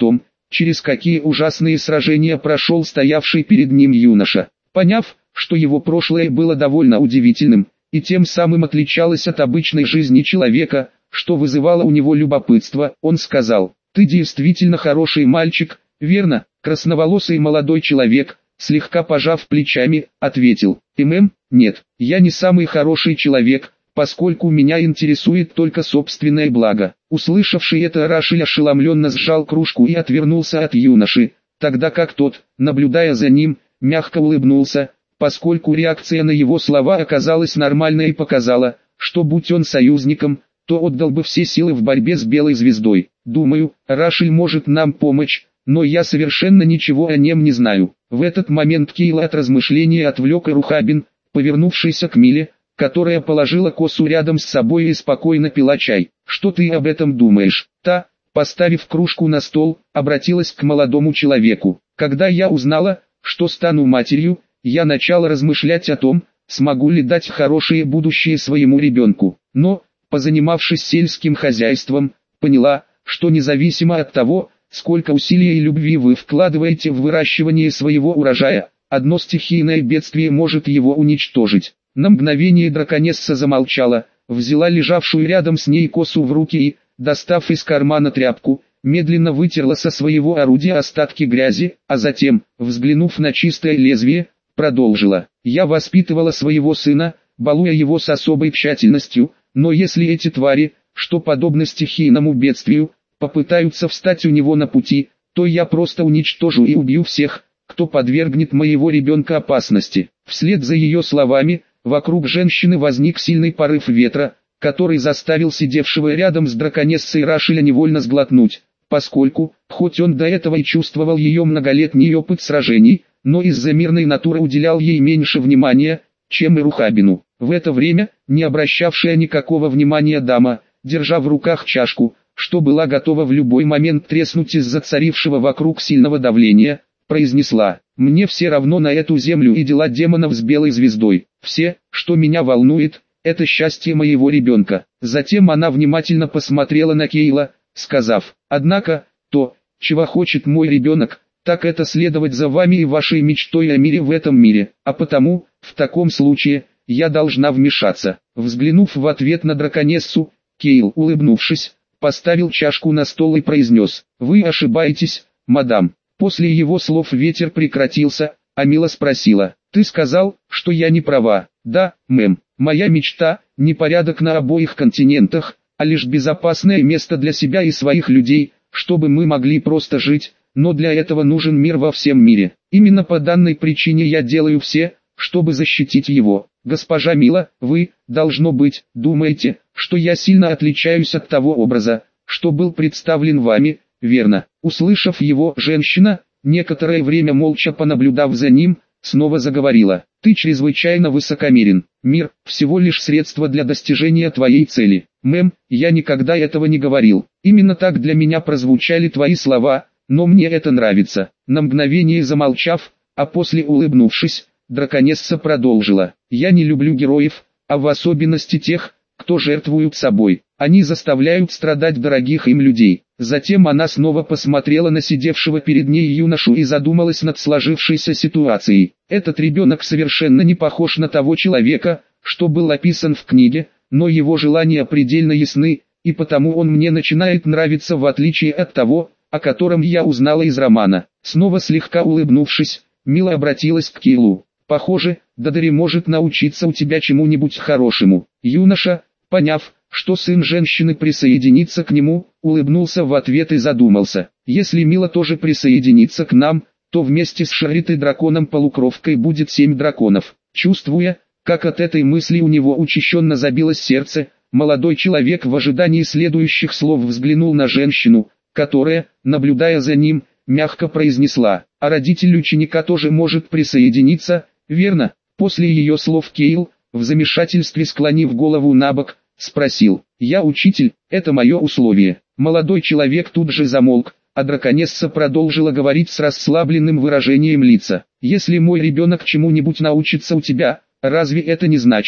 через какие ужасные сражения прошел стоявший перед ним юноша. Поняв, что его прошлое было довольно удивительным, и тем самым отличалось от обычной жизни человека, что вызывало у него любопытство, он сказал: «Ты действительно хороший мальчик, верно?» Красноволосый молодой человек, слегка пожав плечами, ответил: «Мм, нет, я не самый хороший человек, поскольку меня интересует только собственное благо». Услышавший это, Рашель ошеломленно сжал кружку и отвернулся от юноши, тогда как тот, наблюдая за ним, мягко улыбнулся, поскольку реакция на его слова оказалась нормальной и показала, что будь он союзником, то отдал бы все силы в борьбе с Белой Звездой. «Думаю, Рашель может нам помочь, но я совершенно ничего о нем не знаю». В этот момент Кейла от размышления отвлек Эрухабин, повернувшийся к Миле, которая положила косу рядом с собой и спокойно пила чай. «Что ты об этом думаешь?» Та, поставив кружку на стол, обратилась к молодому человеку. «Когда я узнала, что стану матерью, я начала размышлять о том, смогу ли дать хорошее будущее своему ребенку. Но, позанимавшись сельским хозяйством, поняла, что независимо от того, сколько усилий и любви вы вкладываете в выращивание своего урожая, одно стихийное бедствие может его уничтожить». На мгновение драконесса замолчала, взяла лежавшую рядом с ней косу в руки и, достав из кармана тряпку, медленно вытерла со своего орудия остатки грязи, а затем, взглянув на чистое лезвие, продолжила: «Я воспитывала своего сына, балуя его с особой тщательностью, но если эти твари, что подобно стихийному бедствию, попытаются встать у него на пути, то я просто уничтожу и убью всех, кто подвергнет моего ребенка опасности». Вслед за ее словами, вокруг женщины возник сильный порыв ветра, который заставил сидевшего рядом с драконессой Рашеля невольно сглотнуть, поскольку, хоть он до этого и чувствовал ее многолетний опыт сражений, но из-за мирной натуры уделял ей меньше внимания, чем Эрухабину. В это время, не обращавшая никакого внимания дама, держа в руках чашку, что была готова в любой момент треснуть из-за царившего вокруг сильного давления, произнесла: «Мне все равно на эту землю и дела демонов с Белой Звездой. Все, что меня волнует, это счастье моего ребенка». Затем она внимательно посмотрела на Кейла, сказав: «Однако, то, чего хочет мой ребенок, так это следовать за вами и вашей мечтой о мире в этом мире, а потому, в таком случае, я должна вмешаться». Взглянув в ответ на драконессу, Кейл, улыбнувшись, поставил чашку на стол и произнес: «Вы ошибаетесь, мадам». После его слов ветер прекратился, а Мила спросила: «Ты сказал, что я не права?» «Да, мэм. Моя мечта – не порядок на обоих континентах, а лишь безопасное место для себя и своих людей, чтобы мы могли просто жить, но для этого нужен мир во всем мире. Именно по данной причине я делаю все, чтобы защитить его. Госпожа Мила, вы, должно быть, думаете, что я сильно отличаюсь от того образа, что был представлен вами, верно?» Услышав его, женщина, некоторое время молча понаблюдав за ним, снова заговорила: «Ты чрезвычайно высокомерен. Мир – всего лишь средство для достижения твоей цели. Мэм, я никогда этого не говорил. Именно так для меня прозвучали твои слова, но мне это нравится». На мгновение замолчав, а после улыбнувшись, драконесса продолжила: «Я не люблю героев, а в особенности тех, кто жертвуют собой. Они заставляют страдать дорогих им людей». Затем она снова посмотрела на сидевшего перед ней юношу и задумалась над сложившейся ситуацией. Этот ребенок совершенно не похож на того человека, что был описан в книге, но его желания предельно ясны, и потому он мне начинает нравиться в отличие от того, о котором я узнала из романа. Снова слегка улыбнувшись, Мила обратилась к Кейлу: «Похоже, Дадари может научиться у тебя чему-нибудь хорошему». Юноша, поняв, что сын женщины присоединится к нему, улыбнулся в ответ и задумался: «Если Мила тоже присоединится к нам, то вместе с Шаритой драконом-полукровкой будет семь драконов». Чувствуя, как от этой мысли у него учащенно забилось сердце, молодой человек в ожидании следующих слов взглянул на женщину, которая, наблюдая за ним, мягко произнесла: «А родитель ученика тоже может присоединиться, верно?» После ее слов Кейл, в замешательстве склонив голову набок, спросил: «Я учитель, это мое условие». Молодой человек тут же замолк, а драконесса продолжила говорить с расслабленным выражением лица: «Если мой ребенок чему-нибудь научится у тебя, разве это не значит,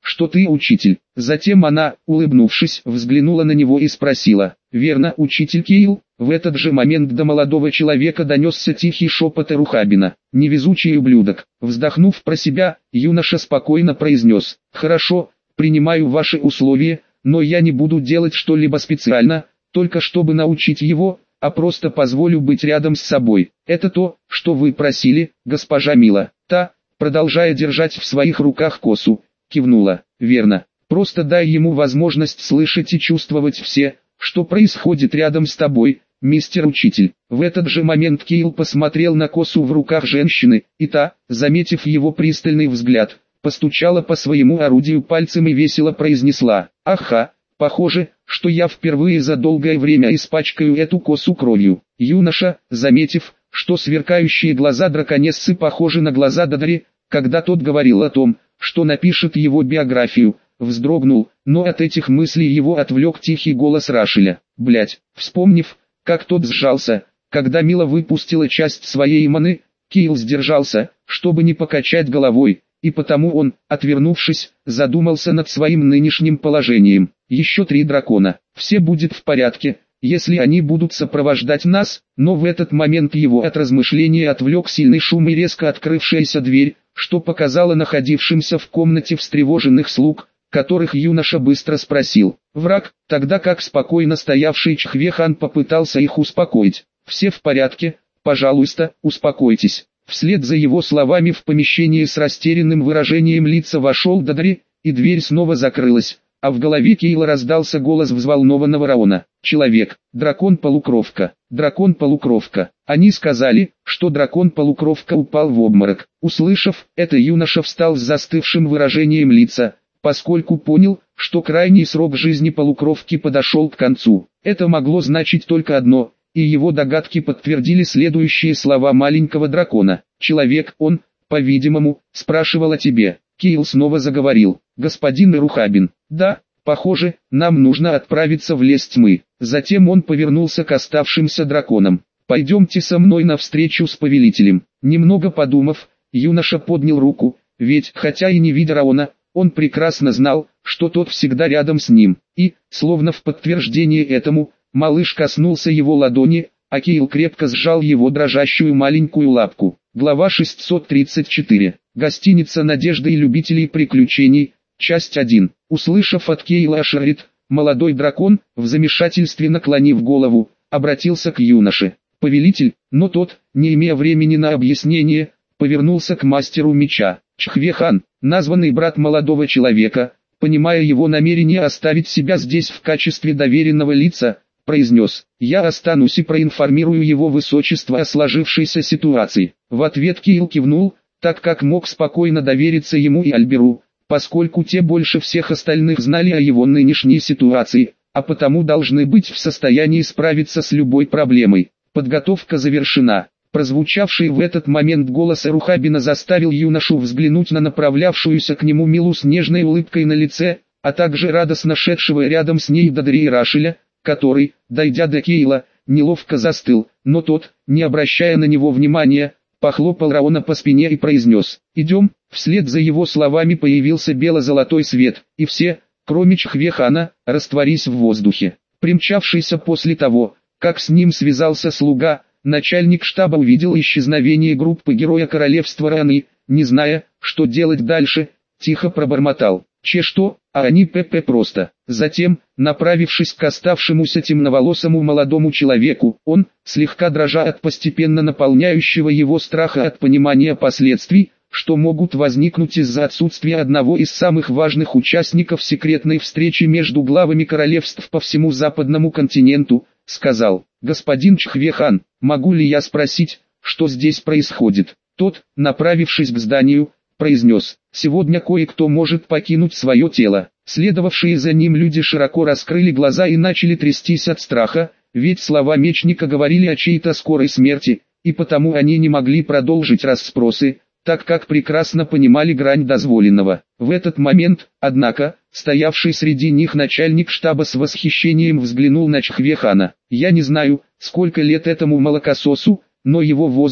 что ты учитель». Затем она, улыбнувшись, взглянула на него и спросила: «Верно, учитель Кейл?» В этот же момент до молодого человека донесся тихий шепот Эрухабина: «Невезучий ублюдок». Вздохнув про себя, юноша спокойно произнес: «Хорошо, принимаю ваши условия, но я не буду делать что-либо специально, только чтобы научить его, а просто позволю быть рядом с собой. Это то, что вы просили, госпожа Мила». Та, продолжая держать в своих руках косу, кивнула: «Верно. Просто дай ему возможность слышать и чувствовать все, что происходит рядом с тобой, мистер учитель». В этот же момент Кейл посмотрел на косу в руках женщины, и та, заметив его пристальный взгляд, постучала по своему орудию пальцем и весело произнесла: «Аха, похоже, что я впервые за долгое время испачкаю эту косу кровью». Юноша, заметив, что сверкающие глаза драконессы похожи на глаза Додри, когда тот говорил о том, что напишет его биографию, вздрогнул, но от этих мыслей его отвлек тихий голос Рашеля. Блять, вспомнив, как тот сжался, когда Мила выпустила часть своей маны, Кейл сдержался, чтобы не покачать головой, и потому он, отвернувшись, задумался над своим нынешним положением. Еще три дракона, все будет в порядке, если они будут сопровождать нас, но в этот момент его от размышления отвлек сильный шум и резко открывшаяся дверь, что показало находившимся в комнате встревоженных слуг, которых юноша быстро спросил: «Враг?», тогда как спокойно стоявший Чхвехан попытался их успокоить. «Все в порядке, пожалуйста, успокойтесь». Вслед за его словами в помещение с растерянным выражением лица вошел Додри, и дверь снова закрылась, а в голове Кейла раздался голос взволнованного Раона: «Человек, дракон-полукровка, дракон-полукровка». Они сказали, что дракон-полукровка упал в обморок. Услышав это, юноша встал с застывшим выражением лица, поскольку понял, что крайний срок жизни полукровки подошел к концу. Это могло значить только одно, и его догадки подтвердили следующие слова маленького дракона: «Человек, он, по-видимому, спрашивал о тебе». Кейл снова заговорил: «Господин Эрухабин, да, похоже, нам нужно отправиться в лес тьмы». Затем он повернулся к оставшимся драконам: «Пойдемте со мной навстречу с повелителем». Немного подумав, юноша поднял руку, ведь, хотя и не видя Раона, он прекрасно знал, что тот всегда рядом с ним, и, словно в подтверждение этому, малыш коснулся его ладони, а Кейл крепко сжал его дрожащую маленькую лапку. Глава шестьсот тридцать четыре. Гостиница надежды и любителей приключений. Часть один. Услышав от Кейла Ашерит, молодой дракон, в замешательстве наклонив голову, обратился к юноше: «Повелитель», но тот, не имея времени на объяснение, повернулся к мастеру меча. Чхвехан, названный брат молодого человека, понимая его намерение оставить себя здесь в качестве доверенного лица, произнес: «Я останусь и проинформирую его высочество о сложившейся ситуации». В ответ Кейл кивнул, так как мог спокойно довериться ему и Альберу, поскольку те больше всех остальных знали о его нынешней ситуации, а потому должны быть в состоянии справиться с любой проблемой. Подготовка завершена. Прозвучавший в этот момент голос Эрухабина заставил юношу взглянуть на направлявшуюся к нему Милу с нежной улыбкой на лице, а также радостно шедшего рядом с ней Додри и Рашеля, который, дойдя до Кейла, неловко застыл, но тот, не обращая на него внимания, похлопал Раона по спине и произнес: «Идем». Вслед за его словами появился бело-золотой свет, и все, кроме Чхвехана, растворились в воздухе. Примчавшийся после того, как с ним связался слуга, начальник штаба увидел исчезновение группы героя королевства Раны, не зная, что делать дальше, тихо пробормотал: «Че что, а они ПП просто». Затем, направившись к оставшемуся темноволосому молодому человеку, он, слегка дрожа от постепенно наполняющего его страха от понимания последствий, что могут возникнуть из-за отсутствия одного из самых важных участников секретной встречи между главами королевств по всему западному континенту, сказал: «Господин Чхвехан, могу ли я спросить, что здесь происходит?» Тот, направившись к зданию, произнес: «Сегодня кое-кто может покинуть свое тело». Следовавшие за ним люди широко раскрыли глаза и начали трястись от страха, ведь слова мечника говорили о чьей-то скорой смерти, и потому они не могли продолжить расспросы, так как прекрасно понимали грань дозволенного. В этот момент, однако, стоявший среди них начальник штаба с восхищением взглянул на Чхвехана. «Я не знаю, сколько лет этому молокососу, но его возраст,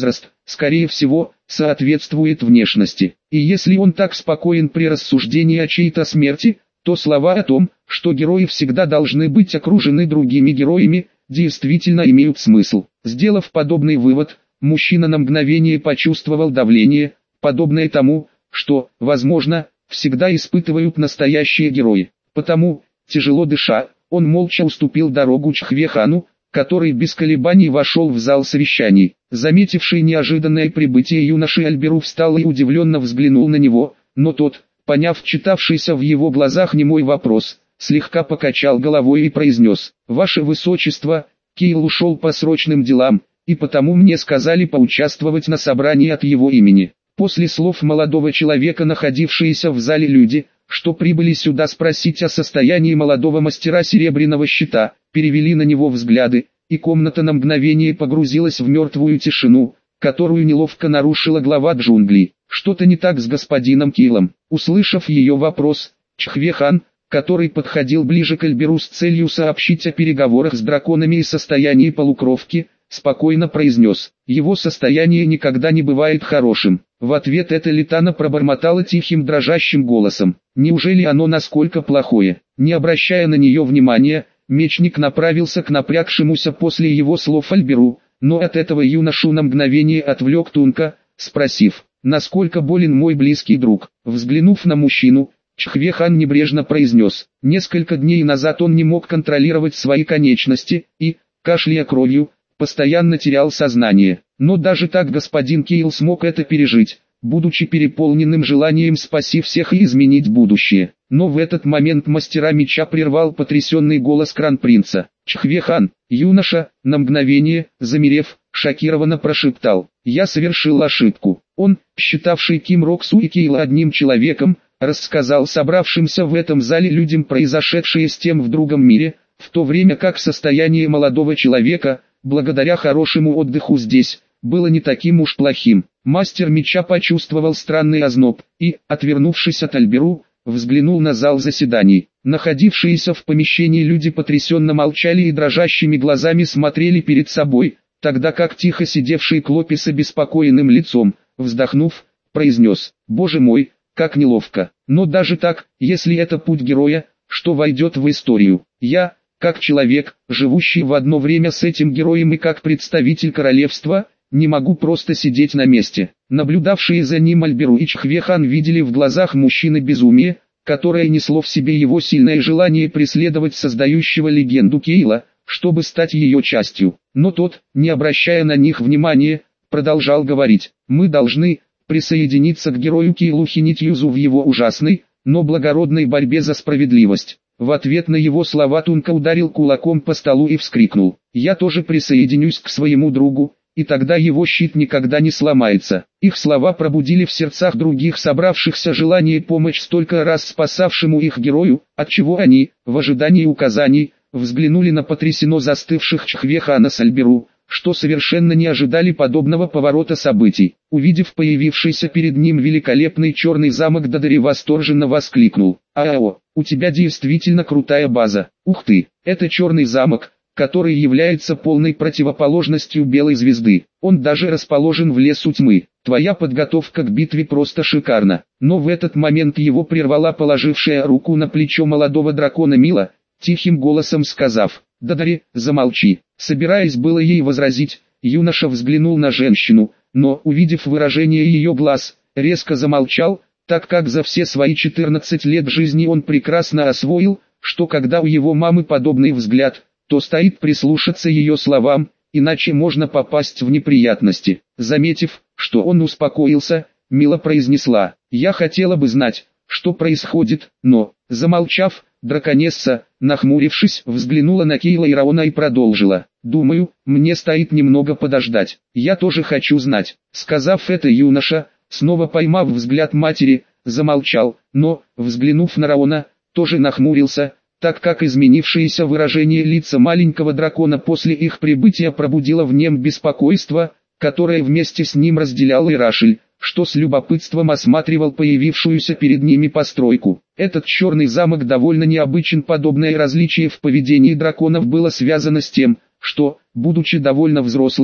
скорее всего, соответствует внешности. И если он так спокоен при рассуждении о чьей-то смерти, то слова о том, что герои всегда должны быть окружены другими героями, действительно имеют смысл. Сделав подобный вывод, мужчина на мгновение почувствовал давление, подобное тому, что, возможно, всегда испытывают настоящие герои. Потому, тяжело дыша, он молча уступил дорогу Чхве-хану, который без колебаний вошел в зал совещаний. Заметивший неожиданное прибытие юноши Альберу встал и удивленно взглянул на него, но тот, поняв читавшийся в его глазах немой вопрос, слегка покачал головой и произнес: «Ваше Высочество, Кейл ушел по срочным делам, и потому мне сказали поучаствовать на собрании от его имени». После слов молодого человека находившиеся в зале люди, что прибыли сюда спросить о состоянии молодого мастера серебряного щита, перевели на него взгляды, и комната на мгновение погрузилась в мертвую тишину, которую неловко нарушила глава джунглей. «Что-то не так с господином Кейлом?» Услышав ее вопрос, Чхве-хан, который подходил ближе к Альберу с целью сообщить о переговорах с драконами и состоянии полукровки, спокойно произнес: «Его состояние никогда не бывает хорошим». В ответ эта Литана пробормотала тихим дрожащим голосом: «Неужели оно насколько плохое?» Не обращая на нее внимания, мечник направился к напрягшемуся после его слов Альберу, но от этого юношу на мгновение отвлек Тунка, спросив: «Насколько болен мой близкий друг?» Взглянув на мужчину, Чхве-хан небрежно произнес: «Несколько дней назад он не мог контролировать свои конечности и, кашляя кровью, постоянно терял сознание. Но даже так господин Кейл смог это пережить, будучи переполненным желанием спасти всех и изменить будущее». Но в этот момент мастера меча прервал потрясенный голос кронпринца. Чхве-хан, юноша, на мгновение, замерев, шокированно прошептал: «Я совершил ошибку». Он, считавший Ким Роксу и Кейла одним человеком, рассказал собравшимся в этом зале людям произошедшее с тем в другом мире, в то время как состояние молодого человека, благодаря хорошему отдыху здесь, было не таким уж плохим. Мастер меча почувствовал странный озноб и, отвернувшись от Альберу, взглянул на зал заседаний. Находившиеся в помещении люди потрясенно молчали и дрожащими глазами смотрели перед собой, тогда как тихо сидевший Клопи с обеспокоенным лицом, вздохнув, произнес: «Боже мой, как неловко. Но даже так, если это путь героя, что войдет в историю, я, как человек, живущий в одно время с этим героем и как представитель королевства, не могу просто сидеть на месте». Наблюдавшие за ним Альберу и Чхве-хан видели в глазах мужчины безумие, которое несло в себе его сильное желание преследовать создающего легенду Кейла, чтобы стать ее частью. Но тот, не обращая на них внимания, продолжал говорить: «Мы должны присоединиться к герою Кейлу Хинитьюзу в его ужасной, но благородной борьбе за справедливость». В ответ на его слова Тунка ударил кулаком по столу и вскрикнул: «Я тоже присоединюсь к своему другу, и тогда его щит никогда не сломается». Их слова пробудили в сердцах других собравшихся желание помочь столько раз спасавшему их герою, отчего они, в ожидании указаний, взглянули на потрясенно застывших Чхве-хана с Альберу, что совершенно не ожидали подобного поворота событий. Увидев появившийся перед ним великолепный черный замок, Дадари восторженно воскликнул: «Ао, у тебя действительно крутая база. Ух ты, это черный замок, который является полной противоположностью Белой звезды. Он даже расположен в лесу тьмы. Твоя подготовка к битве просто шикарна». Но в этот момент его прервала положившая руку на плечо молодого дракона Мила, тихим голосом сказав: «Дадари, замолчи». Собираясь было ей возразить, юноша взглянул на женщину, но, увидев выражение ее глаз, резко замолчал, так как за все свои четырнадцать лет жизни он прекрасно освоил, что когда у его мамы подобный взгляд, то стоит прислушаться ее словам, иначе можно попасть в неприятности. Заметив, что он успокоился, Мила произнесла: «Я хотела бы знать, что происходит», но, замолчав, драконесса, нахмурившись, взглянула на Кейла и Раона и продолжила: «Думаю, мне стоит немного подождать. Я тоже хочу знать». Сказав это, юноша, снова поймав взгляд матери, замолчал, но, взглянув на Раона, тоже нахмурился, так как изменившееся выражение лица маленького дракона после их прибытия пробудило в нем беспокойство, которое вместе с ним разделял и Рашель, что с любопытством осматривал появившуюся перед ними постройку. Этот черный замок довольно необычен. Подобное различие в поведении драконов было связано с тем, что, будучи довольно взрослыми,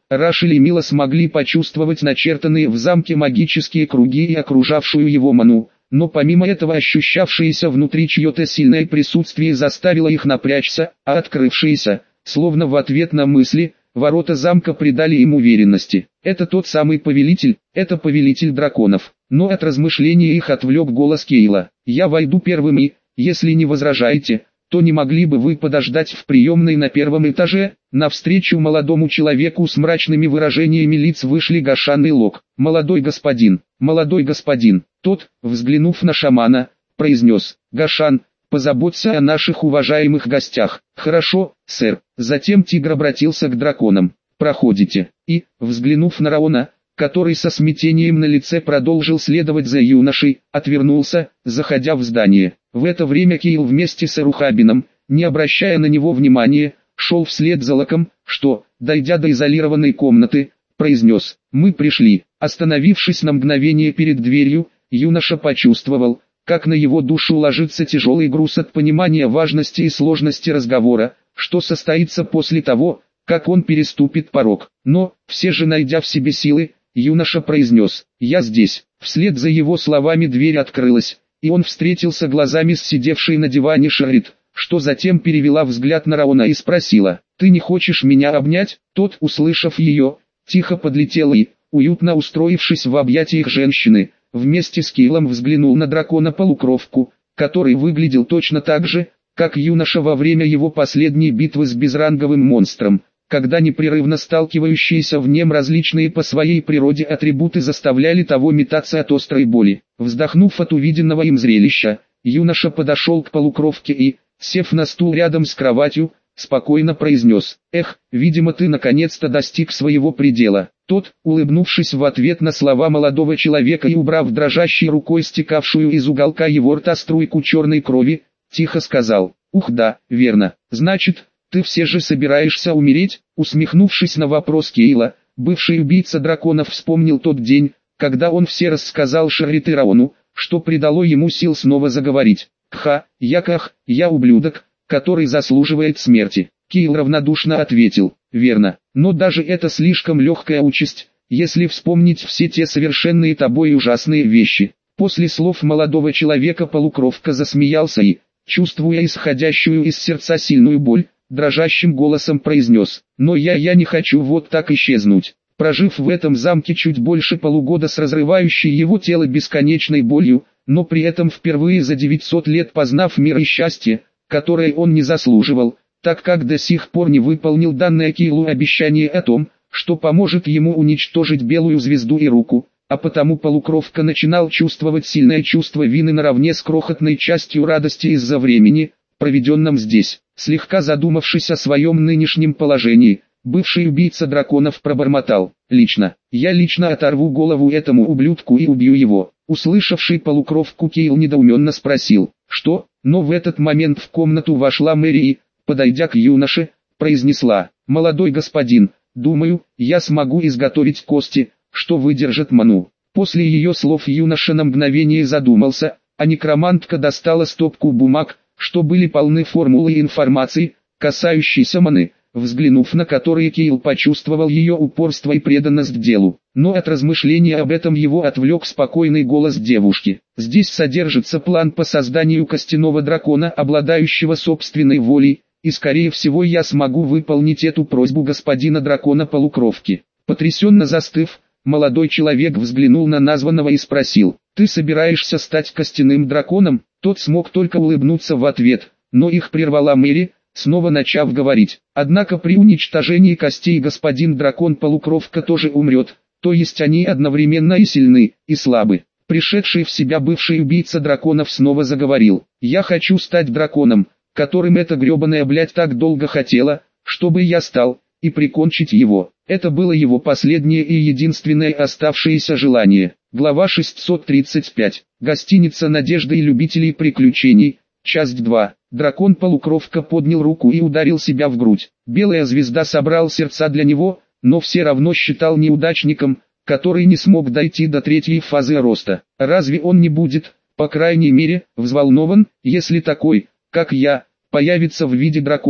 Рашель и Мила смогли почувствовать начертанные в замке магические круги и окружавшую его ману, но помимо этого ощущавшееся внутри чье-то сильное присутствие заставило их напрячься, а открывшиеся, словно в ответ на мысли, ворота замка придали им уверенности. Это тот самый повелитель, это повелитель драконов. Но от размышления их отвлек голос Кейла. «Я войду первым и, если не возражаете, то не могли бы вы подождать в приемной на первом этаже?» Навстречу молодому человеку с мрачными выражениями лиц вышли Гашан и Лок. «Молодой господин, молодой господин!» Тот, взглянув на шамана, произнес: «Гашан, позаботься о наших уважаемых гостях». «Хорошо, сэр». Затем тигр обратился к драконам. «Проходите». И, взглянув на Раона, который со смятением на лице продолжил следовать за юношей, отвернулся, заходя в здание. В это время Кейл вместе с Эрухабином, не обращая на него внимания, шел вслед за Локом, что, дойдя до изолированной комнаты, произнес: «Мы пришли». Остановившись на мгновение перед дверью, юноша почувствовал, как на его душу ложится тяжелый груз от понимания важности и сложности разговора, что состоится после того, как он переступит порог. Но, все же найдя в себе силы, юноша произнес: «Я здесь». Вслед за его словами дверь открылась, и он встретился глазами с сидевшей на диване Шарит, что затем перевела взгляд на Раона и спросила: «Ты не хочешь меня обнять?» Тот, услышав ее, тихо подлетел и, уютно устроившись в объятиях женщины, вместе с Кейлом взглянул на дракона-полукровку, который выглядел точно так же, как юноша во время его последней битвы с безранговым монстром, когда непрерывно сталкивающиеся в нем различные по своей природе атрибуты заставляли того метаться от острой боли. Вздохнув от увиденного им зрелища, юноша подошел к полукровке и, сев на стул рядом с кроватью, спокойно произнес: «Эх, видимо ты наконец-то достиг своего предела». Тот, улыбнувшись в ответ на слова молодого человека и убрав дрожащей рукой стекавшую из уголка его рта струйку черной крови, тихо сказал: «Ух да, верно, значит, ты все же собираешься умереть?» Усмехнувшись на вопрос Кейла, бывший убийца драконов вспомнил тот день, когда он все рассказал Шарит и Раону, что придало ему сил снова заговорить. «Кха, я ках, я ублюдок, который заслуживает смерти». Кейл равнодушно ответил: «Верно, но даже это слишком легкая участь, если вспомнить все те совершенные тобой ужасные вещи». После слов молодого человека полукровка засмеялся и, чувствуя исходящую из сердца сильную боль, дрожащим голосом произнес: «Но я я не хочу вот так исчезнуть». Прожив в этом замке чуть больше полугода с разрывающей его тело бесконечной болью, но при этом впервые за девятьсот лет познав мир и счастье, которое он не заслуживал, так как до сих пор не выполнил данное Кейлу обещание о том, что поможет ему уничтожить белую звезду и руку, а потому полукровка начинал чувствовать сильное чувство вины наравне с крохотной частью радости из-за времени, проведенном здесь. Слегка задумавшись о своем нынешнем положении, бывший убийца драконов пробормотал: «Лично, я лично оторву голову этому ублюдку и убью его». Услышавший полукровку Кейл недоуменно спросил: «Что?». Но в этот момент в комнату вошла Мэри и, подойдя к юноше, произнесла: «Молодой господин, думаю, я смогу изготовить кости, что выдержат ману». После ее слов юноша на мгновение задумался, а некромантка достала стопку бумаг, что были полны формулы и информации, касающейся маны, взглянув на которые Кейл почувствовал ее упорство и преданность к делу. Но от размышления об этом его отвлек спокойный голос девушки. «Здесь содержится план по созданию костяного дракона, обладающего собственной волей, и скорее всего я смогу выполнить эту просьбу господина дракона-полукровки». Потрясенно застыв, молодой человек взглянул на названного и спросил: «Ты собираешься стать костяным драконом?» Тот смог только улыбнуться в ответ, но их прервала Мэри, снова начав говорить: «Однако при уничтожении костей господин дракон-полукровка тоже умрет, то есть они одновременно и сильны, и слабы». Пришедший в себя бывший убийца драконов снова заговорил: «Я хочу стать драконом, которым эта гребаная блядь так долго хотела, чтобы я стал, и прикончить его». Это было его последнее и единственное оставшееся желание. Глава шестьсот тридцать пять. Гостиница надежды и любителей приключений. Часть два. Дракон-полукровка поднял руку и ударил себя в грудь. Белая звезда собрал сердца для него, но все равно считал неудачником, который не смог дойти до третьей фазы роста. Разве он не будет, по крайней мере, взволнован, если такой, как я, появится в виде дракона,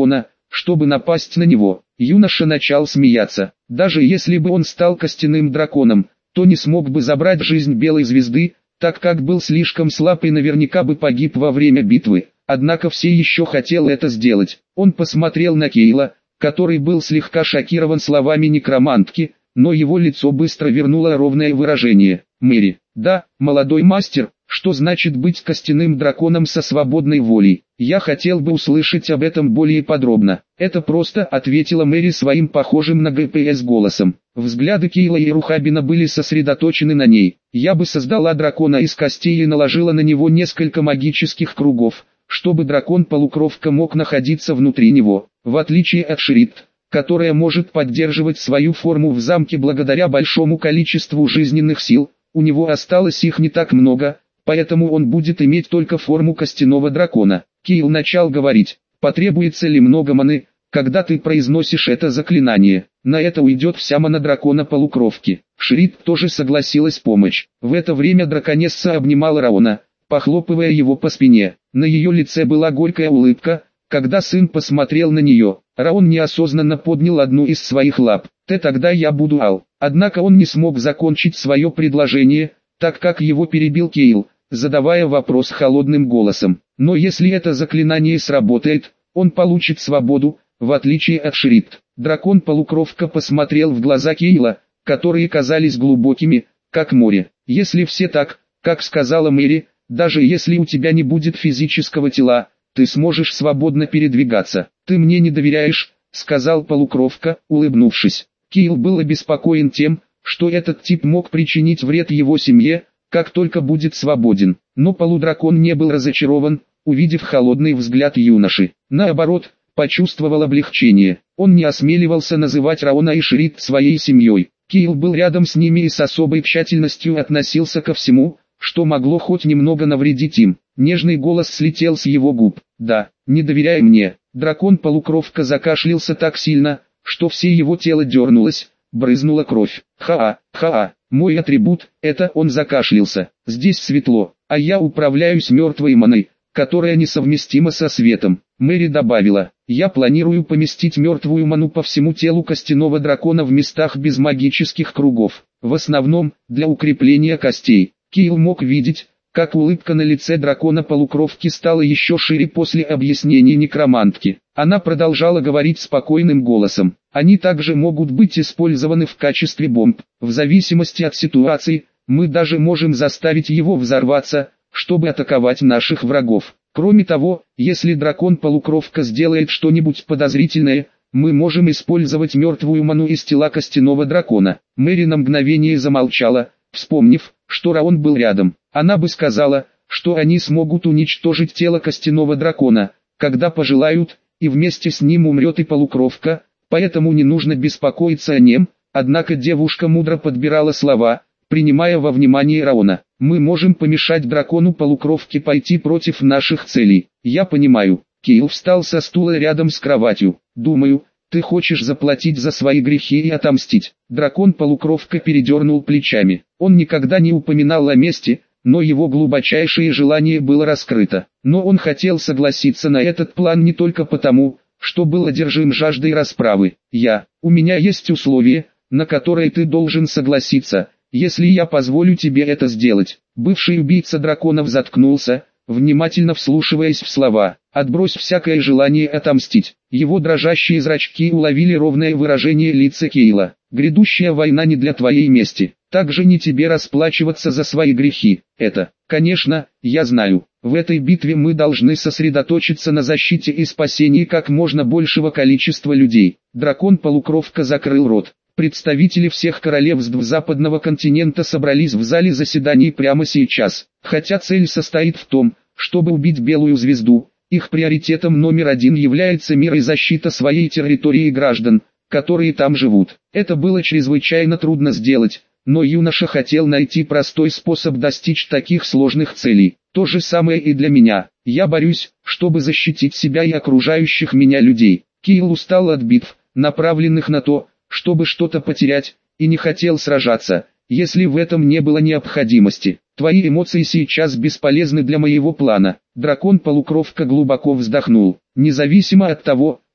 чтобы напасть на него. Юноша начал смеяться. Даже если бы он стал костяным драконом, то не смог бы забрать жизнь Белой Звезды, так как был слишком слаб и наверняка бы погиб во время битвы. Однако все еще хотел это сделать. Он посмотрел на Кейла, который был слегка шокирован словами некромантки, но его лицо быстро вернуло ровное выражение. «Мэри, да, молодой мастер, что значит быть костяным драконом со свободной волей? Я хотел бы услышать об этом более подробно». «Это просто», — ответила Мэри своим похожим на ГПС голосом. Взгляды Кейла и Рухабина были сосредоточены на ней. «Я бы создала дракона из костей и наложила на него несколько магических кругов, чтобы дракон-полукровка мог находиться внутри него. В отличие от Шрид, которая может поддерживать свою форму в замке благодаря большому количеству жизненных сил, у него осталось их не так много, поэтому он будет иметь только форму костяного дракона». Кейл начал говорить: «Потребуется ли много маны, когда ты произносишь это заклинание? На это уйдет вся мана дракона-полукровки». Шрид тоже согласилась помочь. В это время драконесса обнимала Раона, похлопывая его по спине. На ее лице была горькая улыбка, когда сын посмотрел на нее. Раон неосознанно поднял одну из своих лап. «Ты тогда я буду Ал». Однако он не смог закончить свое предложение, так как его перебил Кейл, задавая вопрос холодным голосом. «Но если это заклинание сработает, он получит свободу, в отличие от Шрид». Дракон-полукровка посмотрел в глаза Кейла, которые казались глубокими, как море. «Если все так, как сказала Мэри, даже если у тебя не будет физического тела, ты сможешь свободно передвигаться». «Ты мне не доверяешь», — сказал полукровка, улыбнувшись. Кейл был обеспокоен тем, что этот тип мог причинить вред его семье, как только будет свободен. Но полудракон не был разочарован, увидев холодный взгляд юноши. Наоборот, почувствовал облегчение. Он не осмеливался называть Раона и Шрид своей семьей. Кейл был рядом с ними и с особой тщательностью относился ко всему, что могло хоть немного навредить им. Нежный голос слетел с его губ. «Да, не доверяй мне». Дракон-полукровка закашлялся так сильно, что все его тело дернулось, брызнула кровь. «Ха-а, ха-а, мой атрибут, это он закашлялся. Здесь светло, а я управляюсь мертвой маной, которая несовместима со светом». Мэри добавила: «Я планирую поместить мертвую ману по всему телу костяного дракона в местах без магических кругов, в основном, для укрепления костей». Кейл мог видеть, как улыбка на лице дракона-полукровки стала еще шире после объяснений некромантки. Она продолжала говорить спокойным голосом: «Они также могут быть использованы в качестве бомб. В зависимости от ситуации, мы даже можем заставить его взорваться, чтобы атаковать наших врагов. Кроме того, если дракон-полукровка сделает что-нибудь подозрительное, мы можем использовать мертвую ману из тела костяного дракона». Мэри на мгновение замолчала, вспомнив, что Раон был рядом. Она бы сказала, что они смогут уничтожить тело костяного дракона, когда пожелают, и вместе с ним умрет и полукровка, поэтому не нужно беспокоиться о нем. Однако девушка мудро подбирала слова, принимая во внимание Раона. «Мы можем помешать дракону-полукровке пойти против наших целей». «Я понимаю». Кейл встал со стула рядом с кроватью. «Думаю, ты хочешь заплатить за свои грехи и отомстить». Дракон-полукровка передернул плечами. Он никогда не упоминал о мести, но его глубочайшее желание было раскрыто. Но он хотел согласиться на этот план не только потому, что был одержим жаждой расправы. «Я, у меня есть условие, на которое ты должен согласиться, если я позволю тебе это сделать». Бывший убийца драконов заткнулся, внимательно вслушиваясь в слова. «Отбрось всякое желание отомстить». Его дрожащие зрачки уловили ровное выражение лица Кейла. «Грядущая война не для твоей мести. Также не тебе расплачиваться за свои грехи. Это, конечно, я знаю. В этой битве мы должны сосредоточиться на защите и спасении как можно большего количества людей». Дракон-полукровка закрыл рот. Представители всех королевств западного континента собрались в зале заседаний прямо сейчас. Хотя цель состоит в том, чтобы убить Белую Звезду, их приоритетом номер один является мир и защита своей территории и граждан, которые там живут. Это было чрезвычайно трудно сделать, но юноша хотел найти простой способ достичь таких сложных целей. То же самое и для меня. Я борюсь, чтобы защитить себя и окружающих меня людей. Кейл устал от битв, направленных на то, чтобы что-то потерять, и не хотел сражаться, если в этом не было необходимости. Твои эмоции сейчас бесполезны для моего плана». Дракон-полукровка глубоко вздохнул. «Независимо от того,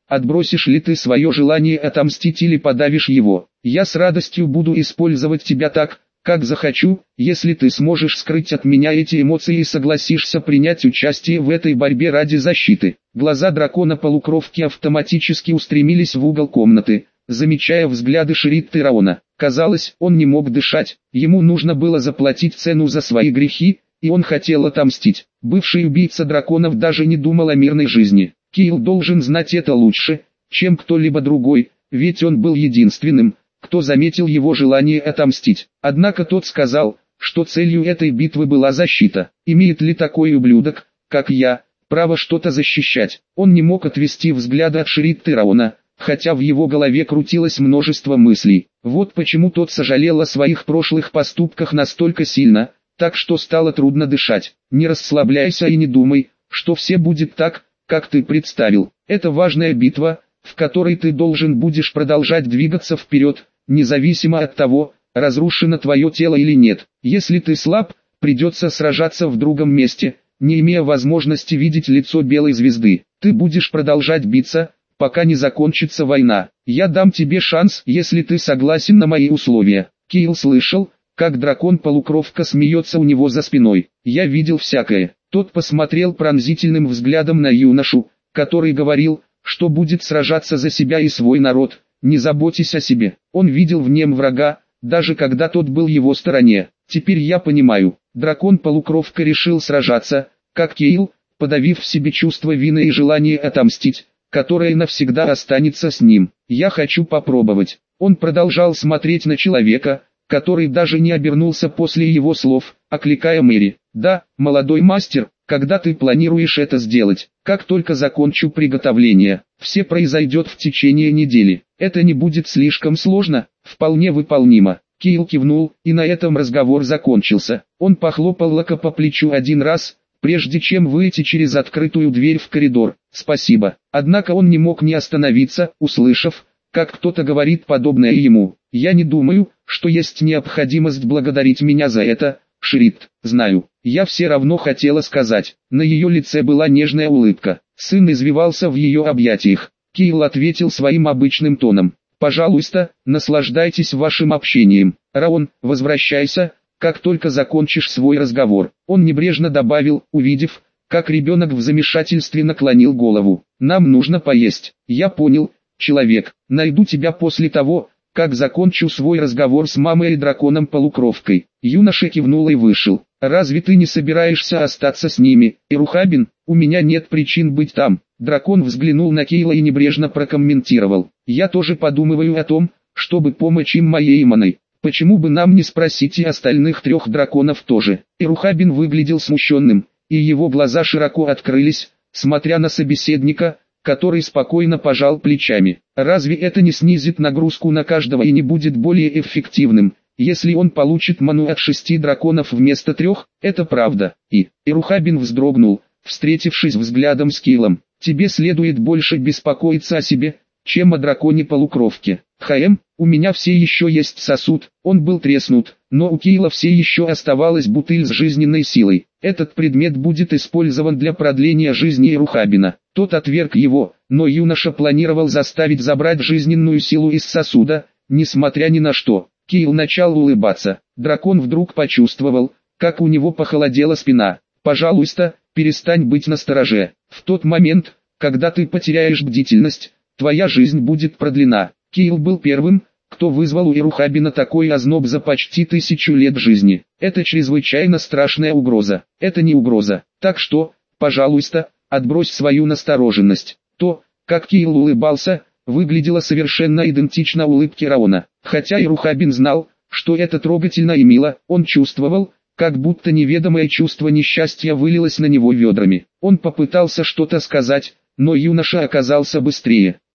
отбросишь ли ты свое желание отомстить или подавишь его. Я с радостью буду использовать тебя так, как захочу, если ты сможешь скрыть от меня эти эмоции и согласишься принять участие в этой борьбе ради защиты». Глаза дракона-полукровки автоматически устремились в угол комнаты, замечая взгляды Шридта и Раона. Казалось, он не мог дышать, ему нужно было заплатить цену за свои грехи, и он хотел отомстить. Бывший убийца драконов даже не думал о мирной жизни. Кайл должен знать это лучше, чем кто-либо другой, ведь он был единственным, кто заметил его желание отомстить. Однако тот сказал, что целью этой битвы была защита. Имеет ли такой ублюдок, как я, право что-то защищать? Он не мог отвести взгляда от Шридта и Раона, хотя в его голове крутилось множество мыслей. Вот почему тот сожалел о своих прошлых поступках настолько сильно, так что стало трудно дышать. Не расслабляйся и не думай, что все будет так, как ты представил. Это важная битва, в которой ты должен будешь продолжать двигаться вперед, независимо от того, разрушено твое тело или нет. Если ты слаб, придется сражаться в другом месте, не имея возможности видеть лицо белой звезды. Ты будешь продолжать биться, пока не закончится война. Я дам тебе шанс, если ты согласен на мои условия». Кайл слышал, как дракон-полукровка смеется у него за спиной. «Я видел всякое». Тот посмотрел пронзительным взглядом на юношу, который говорил, что будет сражаться за себя и свой народ. «Не заботьтесь о себе». Он видел в нем врага, даже когда тот был его стороне. «Теперь я понимаю». Дракон-полукровка решил сражаться, как Кайл, подавив в себе чувство вины и желание отомстить, которое навсегда останется с ним. «Я хочу попробовать». Он продолжал смотреть на человека, который даже не обернулся после его слов, окликая Мэри. «Да, молодой мастер, когда ты планируешь это сделать?» «Как только закончу приготовление. Все произойдет в течение недели. Это не будет слишком сложно, вполне выполнимо». Кайл кивнул, и на этом разговор закончился. Он похлопал Лока по плечу один раз, прежде чем выйти через открытую дверь в коридор. «Спасибо». Однако он не мог не остановиться, услышав, как кто-то говорит подобное ему. «Я не думаю, что есть необходимость благодарить меня за это, Шридт. Знаю». «Я все равно хотела сказать». На ее лице была нежная улыбка. Сын извивался в ее объятиях. Кайл ответил своим обычным тоном. «Пожалуйста, наслаждайтесь вашим общением. Раон, возвращайся, как только закончишь свой разговор». Он небрежно добавил, увидев, как ребенок в замешательстве наклонил голову. «Нам нужно поесть». «Я понял, человек. Найду тебя после того, как закончу свой разговор с мамой и драконом-полукровкой». Юноша кивнул и вышел. «Разве ты не собираешься остаться с ними, Ирухабин? У меня нет причин быть там». Дракон взглянул на Кайла и небрежно прокомментировал. «Я тоже подумываю о том, чтобы помочь им моей Иманой. Почему бы нам не спросить и остальных трех драконов тоже?» Ирухабин выглядел смущенным, и его глаза широко открылись, смотря на собеседника, который спокойно пожал плечами. «Разве это не снизит нагрузку на каждого и не будет более эффективным, если он получит ману от шести драконов вместо трех?» «Это правда». И Ирухабин вздрогнул, встретившись взглядом с Кайлом. «Тебе следует больше беспокоиться о себе, чем о драконе-полукровке. Хаэм, у меня все еще есть сосуд». Он был треснут, но у Кайла все еще оставалась бутыль с жизненной силой. «Этот предмет будет использован для продления жизни Ирухабина». Тот отверг его, но юноша планировал заставить забрать жизненную силу из сосуда, несмотря ни на что. Кайл начал улыбаться. Дракон вдруг почувствовал, как у него похолодела спина. «Пожалуйста, перестань быть настороже. В тот момент, когда ты потеряешь бдительность, твоя жизнь будет продлена». Кайл был первым, кто вызвал у Ирухабина такой озноб за почти тысячу лет жизни. Это чрезвычайно страшная угроза. Это не угроза. Так что, пожалуйста, отбрось свою настороженность. То, как Кайл улыбался, выглядело совершенно идентично улыбке Раона. Хотя Ирухабин знал, что это трогательно и мило, он чувствовал, как будто неведомое чувство несчастья вылилось на него ведрами. Он попытался что-то сказать, но юноша оказался быстрее.